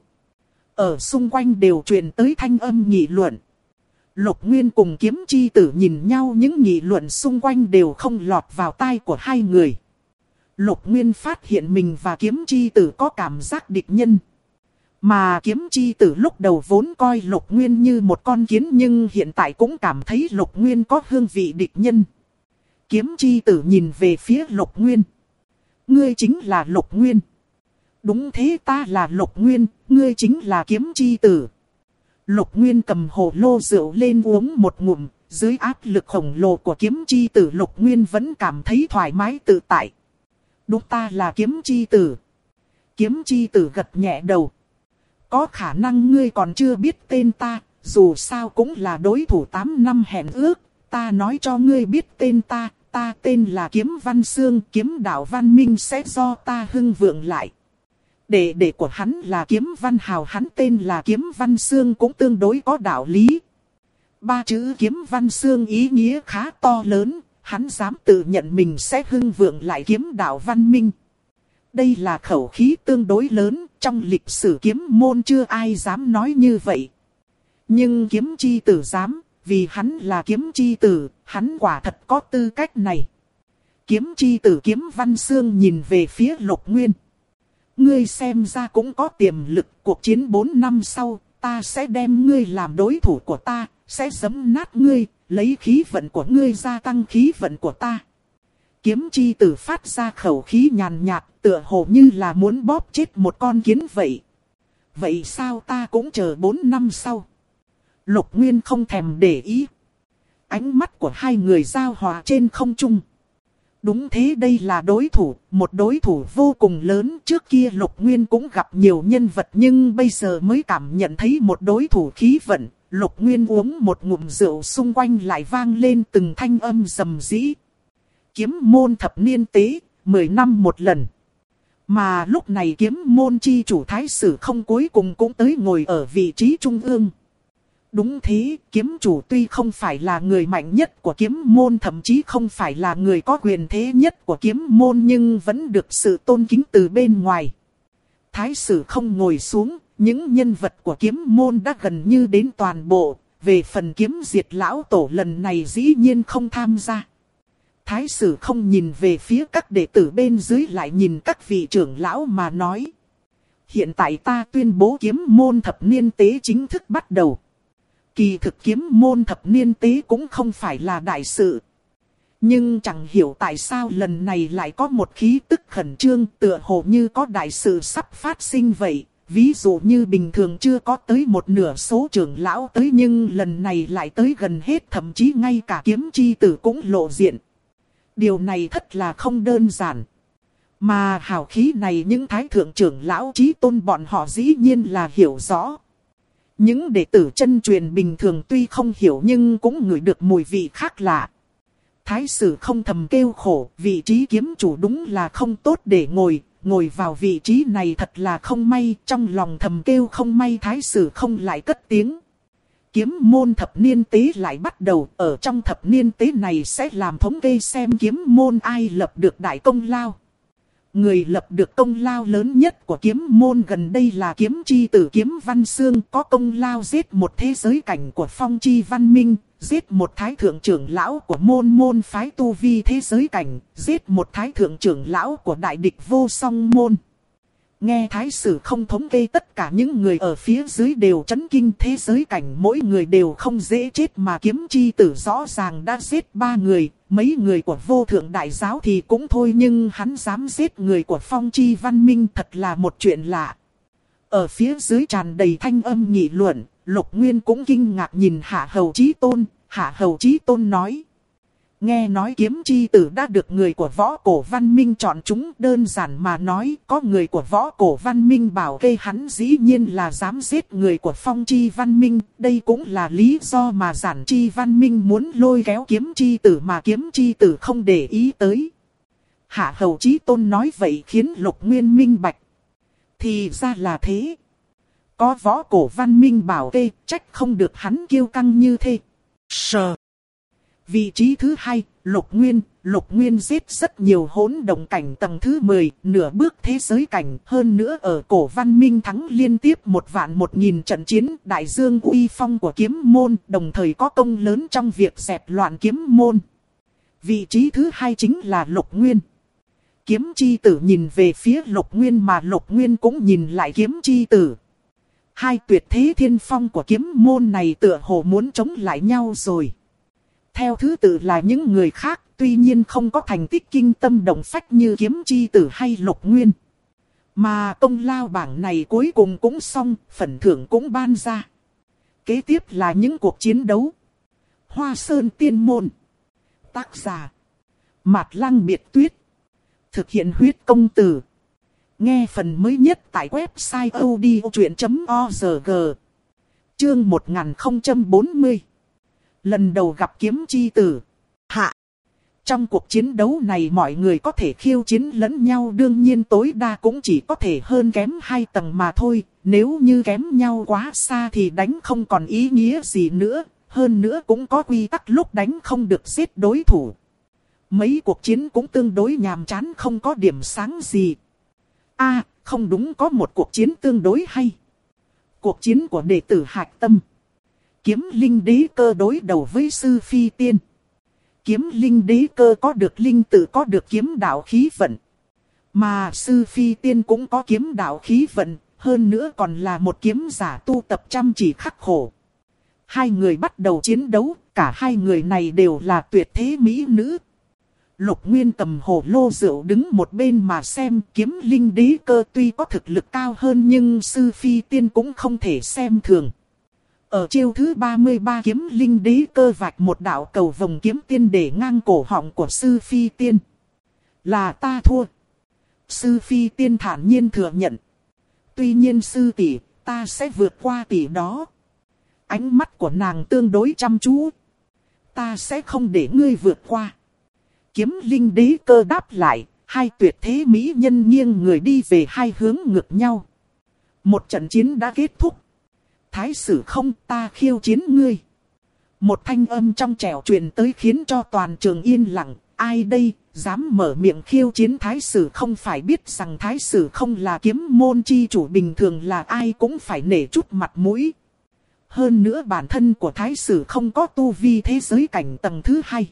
Ở xung quanh đều truyền tới thanh âm nghị luận. Lục Nguyên cùng Kiếm Chi Tử nhìn nhau, những nghị luận xung quanh đều không lọt vào tai của hai người. Lục Nguyên phát hiện mình và Kiếm Chi Tử có cảm giác địch nhân. Mà Kiếm Chi Tử lúc đầu vốn coi Lục Nguyên như một con kiến, nhưng hiện tại cũng cảm thấy Lục Nguyên có hương vị địch nhân. Kiếm Chi Tử nhìn về phía Lục Nguyên. Ngươi chính là Lục Nguyên. Đúng thế, ta là Lục Nguyên, ngươi chính là Kiếm Chi Tử. Lục Nguyên cầm hồ lô rượu lên uống một ngụm, dưới áp lực khổng lồ của Kiếm Chi Tử, Lục Nguyên vẫn cảm thấy thoải mái tự tại. Đúng, ta là Kiếm Chi Tử. Kiếm Chi Tử gật nhẹ đầu. Có khả năng ngươi còn chưa biết tên ta, dù sao cũng là đối thủ 8 năm hẹn ước, ta nói cho ngươi biết tên ta. Ta tên là Kiếm Văn Xương, kiếm đạo văn minh sẽ do ta hưng vượng lại. Đệ của hắn là Kiếm Văn Hào, hắn tên là Kiếm Văn Xương cũng tương đối có đạo lý. Ba chữ Kiếm Văn Xương ý nghĩa khá to lớn, hắn dám tự nhận mình sẽ hưng vượng lại kiếm đạo văn minh. Đây là khẩu khí tương đối lớn, trong lịch sử kiếm môn chưa ai dám nói như vậy. Nhưng Kiếm Chi Tử dám. Vì hắn là Kiếm Chi Tử, hắn quả thật có tư cách này. Kiếm Chi Tử Kiếm Văn Xương nhìn về phía Lục Nguyên. Ngươi xem ra cũng có tiềm lực, cuộc chiến 4 năm sau, ta sẽ đem ngươi làm đối thủ của ta, sẽ giẫm nát ngươi, lấy khí vận của ngươi gia tăng khí vận của ta. Kiếm Chi Tử phát ra khẩu khí nhàn nhạt, tựa hồ như là muốn bóp chết một con kiến vậy. Vậy sao ta cũng chờ 4 năm sau? Lục Nguyên không thèm để ý. Ánh mắt của hai người giao hòa trên không trung. Đúng thế, đây là đối thủ, một đối thủ vô cùng lớn. Trước kia Lục Nguyên cũng gặp nhiều nhân vật, nhưng bây giờ mới cảm nhận thấy một đối thủ khí vận. Lục Nguyên uống một ngụm rượu, xung quanh lại vang lên từng thanh âm rầm rĩ. Kiếm môn thập niên tế, 10 năm một lần. Mà lúc này kiếm môn chi chủ Thái Sử Không cuối cùng cũng tới ngồi ở vị trí trung ương. Đúng thế, kiếm chủ tuy không phải là người mạnh nhất của kiếm môn, thậm chí không phải là người có quyền thế nhất của kiếm môn, nhưng vẫn được sự tôn kính từ bên ngoài. Thái Sử Không ngồi xuống, những nhân vật của kiếm môn đã gần như đến toàn bộ. Về phần kiếm diệt lão tổ lần này dĩ nhiên không tham gia. Thái Sử Không nhìn về phía các đệ tử bên dưới, lại nhìn các vị trưởng lão mà nói. Hiện tại ta tuyên bố kiếm môn thập niên tế chính thức bắt đầu. Kỳ thực kiếm môn thập niên tế cũng không phải là đại sự. Nhưng chẳng hiểu tại sao lần này lại có một khí tức khẩn trương, tựa hồ như có đại sự sắp phát sinh vậy. Ví dụ như bình thường chưa có tới một nửa số trưởng lão tới, nhưng lần này lại tới gần hết, thậm chí ngay cả kiếm chi tử cũng lộ diện. Điều này thật là không đơn giản. Mà hào khí này những thái thượng trưởng lão chí tôn bọn họ dĩ nhiên là hiểu rõ. Những đệ tử chân truyền bình thường tuy không hiểu nhưng cũng ngửi được mùi vị khác lạ. Thái Sử Không thầm kêu khổ, vị trí kiếm chủ đúng là không tốt để ngồi vào vị trí này thật là không may. Trong lòng thầm kêu không may, Thái Sử Không lại cất tiếng. Kiếm môn thập niên tế lại bắt đầu, ở trong thập niên tế này sẽ làm thống kê xem kiếm môn ai lập được đại công lao. Người lập được công lao lớn nhất của kiếm môn gần đây là kiếm chi tử Kiếm Văn Xương, có công lao giết một thế giới cảnh của phong chi văn minh, giết một thái thượng trưởng lão của môn phái tu vi thế giới cảnh, giết một thái thượng trưởng lão của đại địch vô song môn. Nghe Thái Sử Không thống kê, tất cả những người ở phía dưới đều chấn kinh. Thế giới cảnh mỗi người đều không dễ chết, mà kiếm chi tử rõ ràng đã giết 3 người. Mấy người của vô thượng đại giáo thì cũng thôi, nhưng hắn dám giết người của phong chi văn minh, thật là một chuyện lạ. Ở phía dưới tràn đầy thanh âm nghị luận. Lục Nguyên cũng kinh ngạc nhìn Hạ Hầu Chí Tôn. Hạ Hầu Chí Tôn nói: nghe nói kiếm chi tử đã được người của võ cổ văn minh chọn chúng, đơn giản mà nói, có người của võ cổ văn minh bảo kê hắn, dĩ nhiên là dám giết người của phong chi văn minh. Đây cũng là lý do mà giản chi văn minh muốn lôi kéo kiếm chi tử mà kiếm chi tử không để ý tới. Hạ Hầu Chí Tôn nói vậy khiến Lục Nguyên minh bạch. Thì ra là thế. Có võ cổ văn minh bảo kê, trách không được hắn kiêu căng như thế. Sờ. Vị trí thứ 2, Lục Nguyên giết rất nhiều hỗn động cảnh tầng thứ 10, nửa bước thế giới cảnh. Hơn nữa ở cổ văn minh thắng liên tiếp 1.000 trận chiến, đại dương uy phong của kiếm môn, đồng thời có công lớn trong việc dẹp loạn kiếm môn. Vị trí thứ 2 chính là Lục Nguyên. Kiếm chi tử nhìn về phía Lục Nguyên, mà Lục Nguyên cũng nhìn lại kiếm chi tử. Hai tuyệt thế thiên phong của kiếm môn này tựa hồ muốn chống lại nhau rồi. Theo thứ tự là những người khác, tuy nhiên không có thành tích kinh tâm động phách như kiếm chi tử hay Lục Nguyên. Mà công lao bảng này cuối cùng cũng xong, phần thưởng cũng ban ra. Kế tiếp là những cuộc chiến đấu. Hoa Sơn Tiên Môn. Tác giả: Mạt Lăng Biệt Tuyết. Thực hiện huyết công từ. Nghe phần mới nhất tại website odchuyện.org. Chương 1040. Lần đầu gặp kiếm chi tử. Hạ. Trong cuộc chiến đấu này mọi người có thể khiêu chiến lẫn nhau, đương nhiên tối đa cũng chỉ có thể hơn kém 2 tầng mà thôi. Nếu như kém nhau quá xa thì đánh không còn ý nghĩa gì nữa. Hơn nữa cũng có quy tắc lúc đánh không được giết đối thủ. Mấy cuộc chiến cũng tương đối nhàm chán, không có điểm sáng gì. Không đúng, có một cuộc chiến tương đối hay. Cuộc chiến của đệ tử Hạch Tâm. Kiếm Linh Đế Cơ đối đầu với Sư Phi Tiên. Kiếm Linh Đế Cơ có được linh tự, có được kiếm đạo khí vận. Mà Sư Phi Tiên cũng có kiếm đạo khí vận, hơn nữa còn là một kiếm giả tu tập chăm chỉ khắc khổ. Hai người bắt đầu chiến đấu, cả hai người này đều là tuyệt thế mỹ nữ. Lục Nguyên cầm hồ lô rượu đứng một bên mà xem. Kiếm Linh Đế Cơ tuy có thực lực cao hơn nhưng Sư Phi Tiên cũng không thể xem thường. Ở chiêu thứ 33, Kiếm Linh Đế Cơ vạch một đạo cầu vồng kiếm tiên để ngang cổ họng của Sư Phi Tiên. Là ta thua. Sư Phi Tiên thản nhiên thừa nhận. Tuy nhiên sư tỷ, ta sẽ vượt qua tỷ đó. ánh mắt của nàng tương đối chăm chú. Ta sẽ không để ngươi vượt qua. Kiếm linh đế cơ đáp lại, hai tuyệt thế mỹ nhân nghiêng người đi về hai hướng ngược nhau. Một trận chiến đã kết thúc. Thái sử không, ta khiêu chiến ngươi. Một thanh âm trong trẻo truyền tới khiến cho toàn trường yên lặng. Ai đây, dám mở miệng khiêu chiến thái sử không? Phải biết rằng thái sử không là kiếm môn chi chủ, bình thường là ai cũng phải nể chút mặt mũi. Hơn nữa bản thân của thái sử không có tu vi thế giới cảnh tầng thứ 2.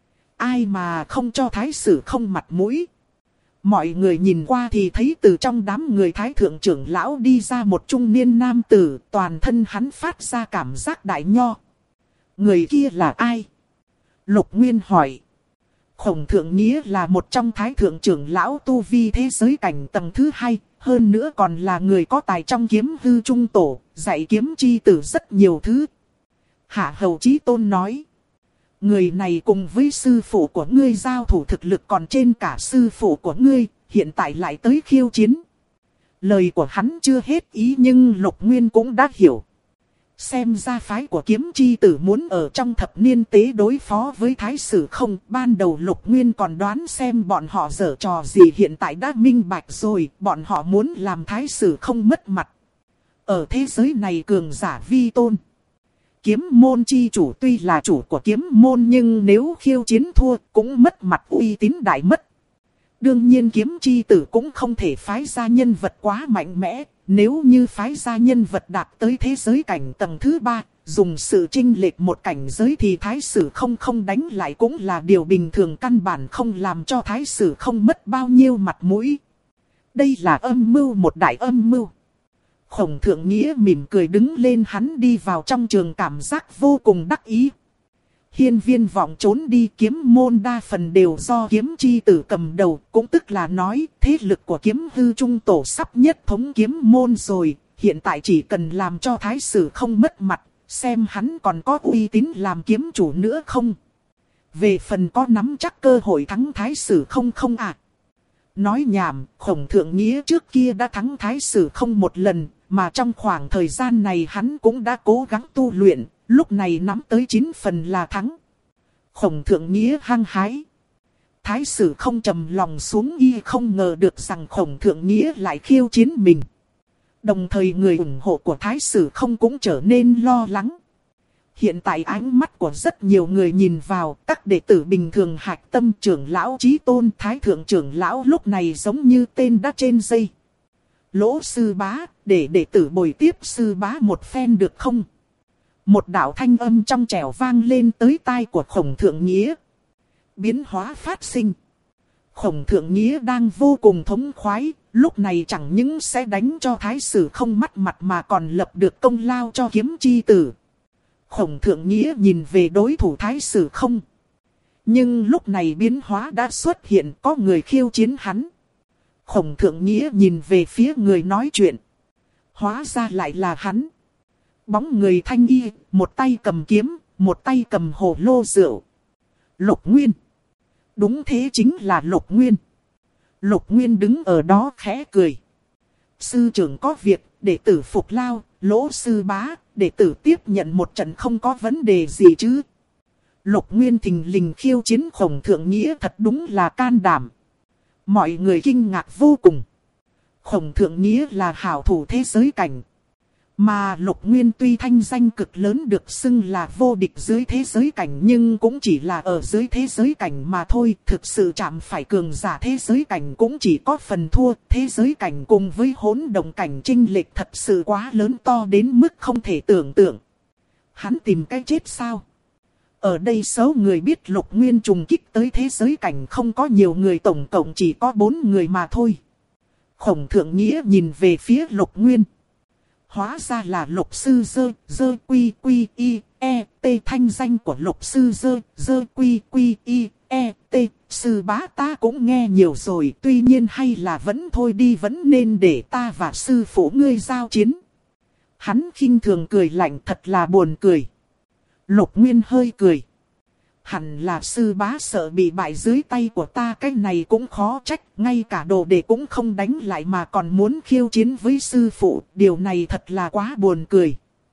Ai mà không cho thái sử không mặt mũi. Mọi người nhìn qua thì thấy từ trong đám người thái thượng trưởng lão đi ra một trung niên nam tử, toàn thân hắn phát ra cảm giác đại nho. Người kia là ai? Lục Nguyên hỏi. Khổng Thượng Nghĩa là một trong thái thượng trưởng lão tu vi thế giới cảnh tầng thứ 2, hơn nữa còn là người có tài trong kiếm hư trung tổ, dạy kiếm chi tử rất nhiều thứ. Hạ Hầu Chí Tôn nói. Người này cùng với sư phụ của ngươi giao thủ thực lực còn trên cả sư phụ của ngươi, hiện tại lại tới khiêu chiến. Lời của hắn chưa hết ý nhưng Lục Nguyên cũng đã hiểu. Xem ra phái của kiếm chi tử muốn ở trong thập niên tế đối phó với thái sử không. Ban đầu Lục Nguyên còn đoán xem bọn họ giở trò gì, hiện tại đã minh bạch rồi, bọn họ muốn làm thái sử không mất mặt. Ở thế giới này cường giả vi tôn. Kiếm môn chi chủ tuy là chủ của kiếm môn nhưng nếu khiêu chiến thua cũng mất mặt, uy tín đại mất. Đương nhiên kiếm chi tử cũng không thể phái ra nhân vật quá mạnh mẽ. Nếu như phái ra nhân vật đạt tới thế giới cảnh tầng thứ 3, dùng sự chênh lệch một cảnh giới thì thái sử không đánh lại cũng là điều bình thường, căn bản không làm cho thái sử không mất bao nhiêu mặt mũi. Đây là âm mưu, một đại âm mưu. Khổng Thượng Nghĩa mỉm cười đứng lên, hắn đi vào trong trường cảm giác vô cùng đắc ý. Hiên Viên Vọng trốn đi, kiếm môn đa phần đều do kiếm chi tử cầm đầu, cũng tức là nói thế lực của kiếm hư trung tổ sắp nhất thống kiếm môn rồi, hiện tại chỉ cần làm cho thái sử không mất mặt, xem hắn còn có uy tín làm kiếm chủ nữa không. Về phần có nắm chắc cơ hội thắng thái sử không à? Nói nhảm, Khổng Thượng Nghĩa trước kia đã thắng thái sử không một lần, mà trong khoảng thời gian này hắn cũng đã cố gắng tu luyện. Lúc này nắm tới 9 phần là thắng. Khổng Thượng Nghĩa hăng hái. Thái sử không trầm lòng xuống, y không ngờ được rằng Khổng Thượng Nghĩa lại khiêu chiến mình. Đồng thời người ủng hộ của thái sử không cũng trở nên lo lắng. Hiện tại ánh mắt của rất nhiều người nhìn vào, các đệ tử bình thường hạch tâm trưởng lão Chí Tôn, thái thượng trưởng lão lúc này giống như tên đã trên dây. Lỗ sư bá, để đệ tử bồi tiếp sư bá một phen được không? Một đạo thanh âm trong trẻo vang lên tới tai của Khổng Thượng Nghĩa. Biến hóa phát sinh. Khổng Thượng Nghĩa đang vô cùng thống khoái, lúc này chẳng những sẽ đánh cho thái sử không mất mặt mà còn lập được công lao cho kiếm chi tử. Khổng Thượng Nghĩa nhìn về đối thủ thái sử không. Nhưng lúc này biến hóa đã xuất hiện, có người khiêu chiến hắn. Khổng Thượng Nghĩa nhìn về phía người nói chuyện. Hóa ra lại là hắn. Bóng người thanh y, một tay cầm kiếm, một tay cầm hồ lô rượu. Lục Nguyên. Đúng thế, chính là Lục Nguyên. Lục Nguyên đứng ở đó khẽ cười. Sư trưởng có việc, đệ tử phục lao. Lỗ sư bá, đệ tử tiếp nhận một trận không có vấn đề gì chứ? Lục Nguyên thình lình khiêu chiến Khổng Thượng Nghĩa thật đúng là can đảm. Mọi người kinh ngạc vô cùng. Khổng Thượng Nghĩa là hảo thủ thế giới cảnh. Mà Lục Nguyên tuy thanh danh cực lớn, được xưng là vô địch dưới thế giới cảnh, nhưng cũng chỉ là ở dưới thế giới cảnh mà thôi. Thực sự chạm phải cường giả thế giới cảnh cũng chỉ có phần thua. Thế giới cảnh cùng với hỗn động cảnh chênh lệch thật sự quá lớn, to đến mức không thể tưởng tượng. Hắn tìm cái chết sao? Ở đây số người biết Lục Nguyên trùng kích tới thế giới cảnh không có nhiều người, tổng cộng chỉ có 4 người mà thôi. Khổng Thượng Nghĩa nhìn về phía Lục Nguyên. Hóa ra là Lục sư dơ quy quy y e t, thanh danh của Lục sư dơ quy quy y e t, sư bá ta cũng nghe nhiều rồi, tuy nhiên hay là vẫn thôi đi, vẫn nên để ta và sư phụ ngươi giao chiến. Hắn khinh thường cười lạnh, thật là buồn cười. Lục Nguyên hơi cười. Hẳn là sư bá sợ bị bại dưới tay của ta, cái này cũng khó trách, ngay cả đồ đệ cũng không đánh lại mà còn muốn khiêu chiến với sư phụ, điều này thật là quá buồn cười.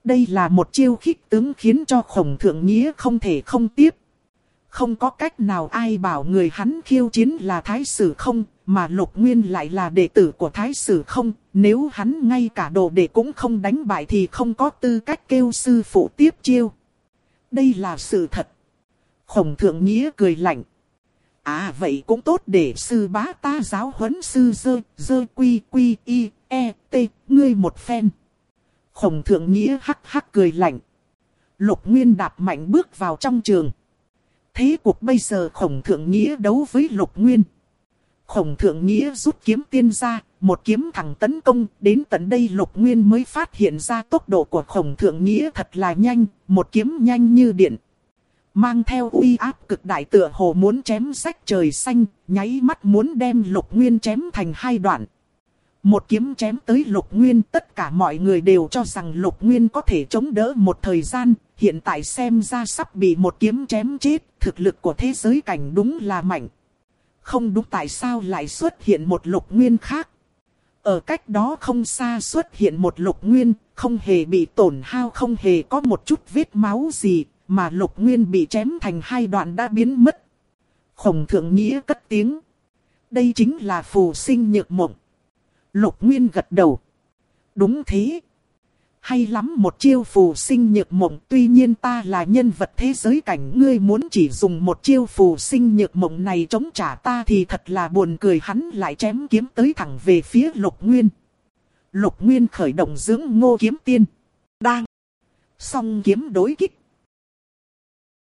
Đây là một chiêu khích tướng khiến cho Khổng Thượng Nghĩa không thể không tiếp. Không có cách nào ai bảo người hắn khiêu chiến là Thái Sử Không, mà Lục Nguyên lại là đệ tử của Thái Sử Không. Nếu hắn ngay cả đồ đệ cũng không đánh bại thì không có tư cách kêu sư phụ tiếp chiêu. Đây là sự thật. Khổng Thượng Nghĩa cười lạnh. À vậy cũng tốt, để sư bá ta giáo huấn sư dơ quy quy y e t ngươi một phen. Khổng Thượng Nghĩa hắc hắc cười lạnh. Lục Nguyên đạp mạnh bước vào trong trường. Thế cuộc bây giờ Khổng Thượng Nghĩa đấu với Lục Nguyên. Khổng Thượng Nghĩa rút kiếm tiên ra, một kiếm thẳng tấn công. Đến tận đây Lục Nguyên mới phát hiện ra tốc độ của Khổng Thượng Nghĩa thật là nhanh, một kiếm nhanh như điện. Mang theo uy áp cực đại, tựa hồ muốn chém rách trời xanh, nháy mắt muốn đem Lục Nguyên chém thành hai đoạn. Một kiếm chém tới Lục Nguyên, tất cả mọi người đều cho rằng Lục Nguyên có thể chống đỡ một thời gian, hiện tại xem ra sắp bị một kiếm chém chết, thực lực của thế giới cảnh đúng là mạnh. Không đúng, tại sao lại xuất hiện một Lục Nguyên khác? Ở cách đó không xa xuất hiện một Lục Nguyên, không hề bị tổn hao, không hề có một chút vết máu gì, mà Lục Nguyên bị chém thành hai đoạn đã biến mất. Khổng Thượng Nghĩa cất tiếng. Đây chính là phù sinh nhược mộng. Lục Nguyên gật đầu. Đúng thế. Hay lắm, một chiêu phù sinh nhược mộng. Tuy nhiên ta là nhân vật thế giới cảnh, ngươi muốn chỉ dùng một chiêu phù sinh nhược mộng này chống trả ta thì thật là buồn cười. Hắn lại chém kiếm tới thẳng về phía Lục Nguyên. Lục Nguyên khởi động dưỡng ngô kiếm tiên. Đang. Song kiếm đối kích.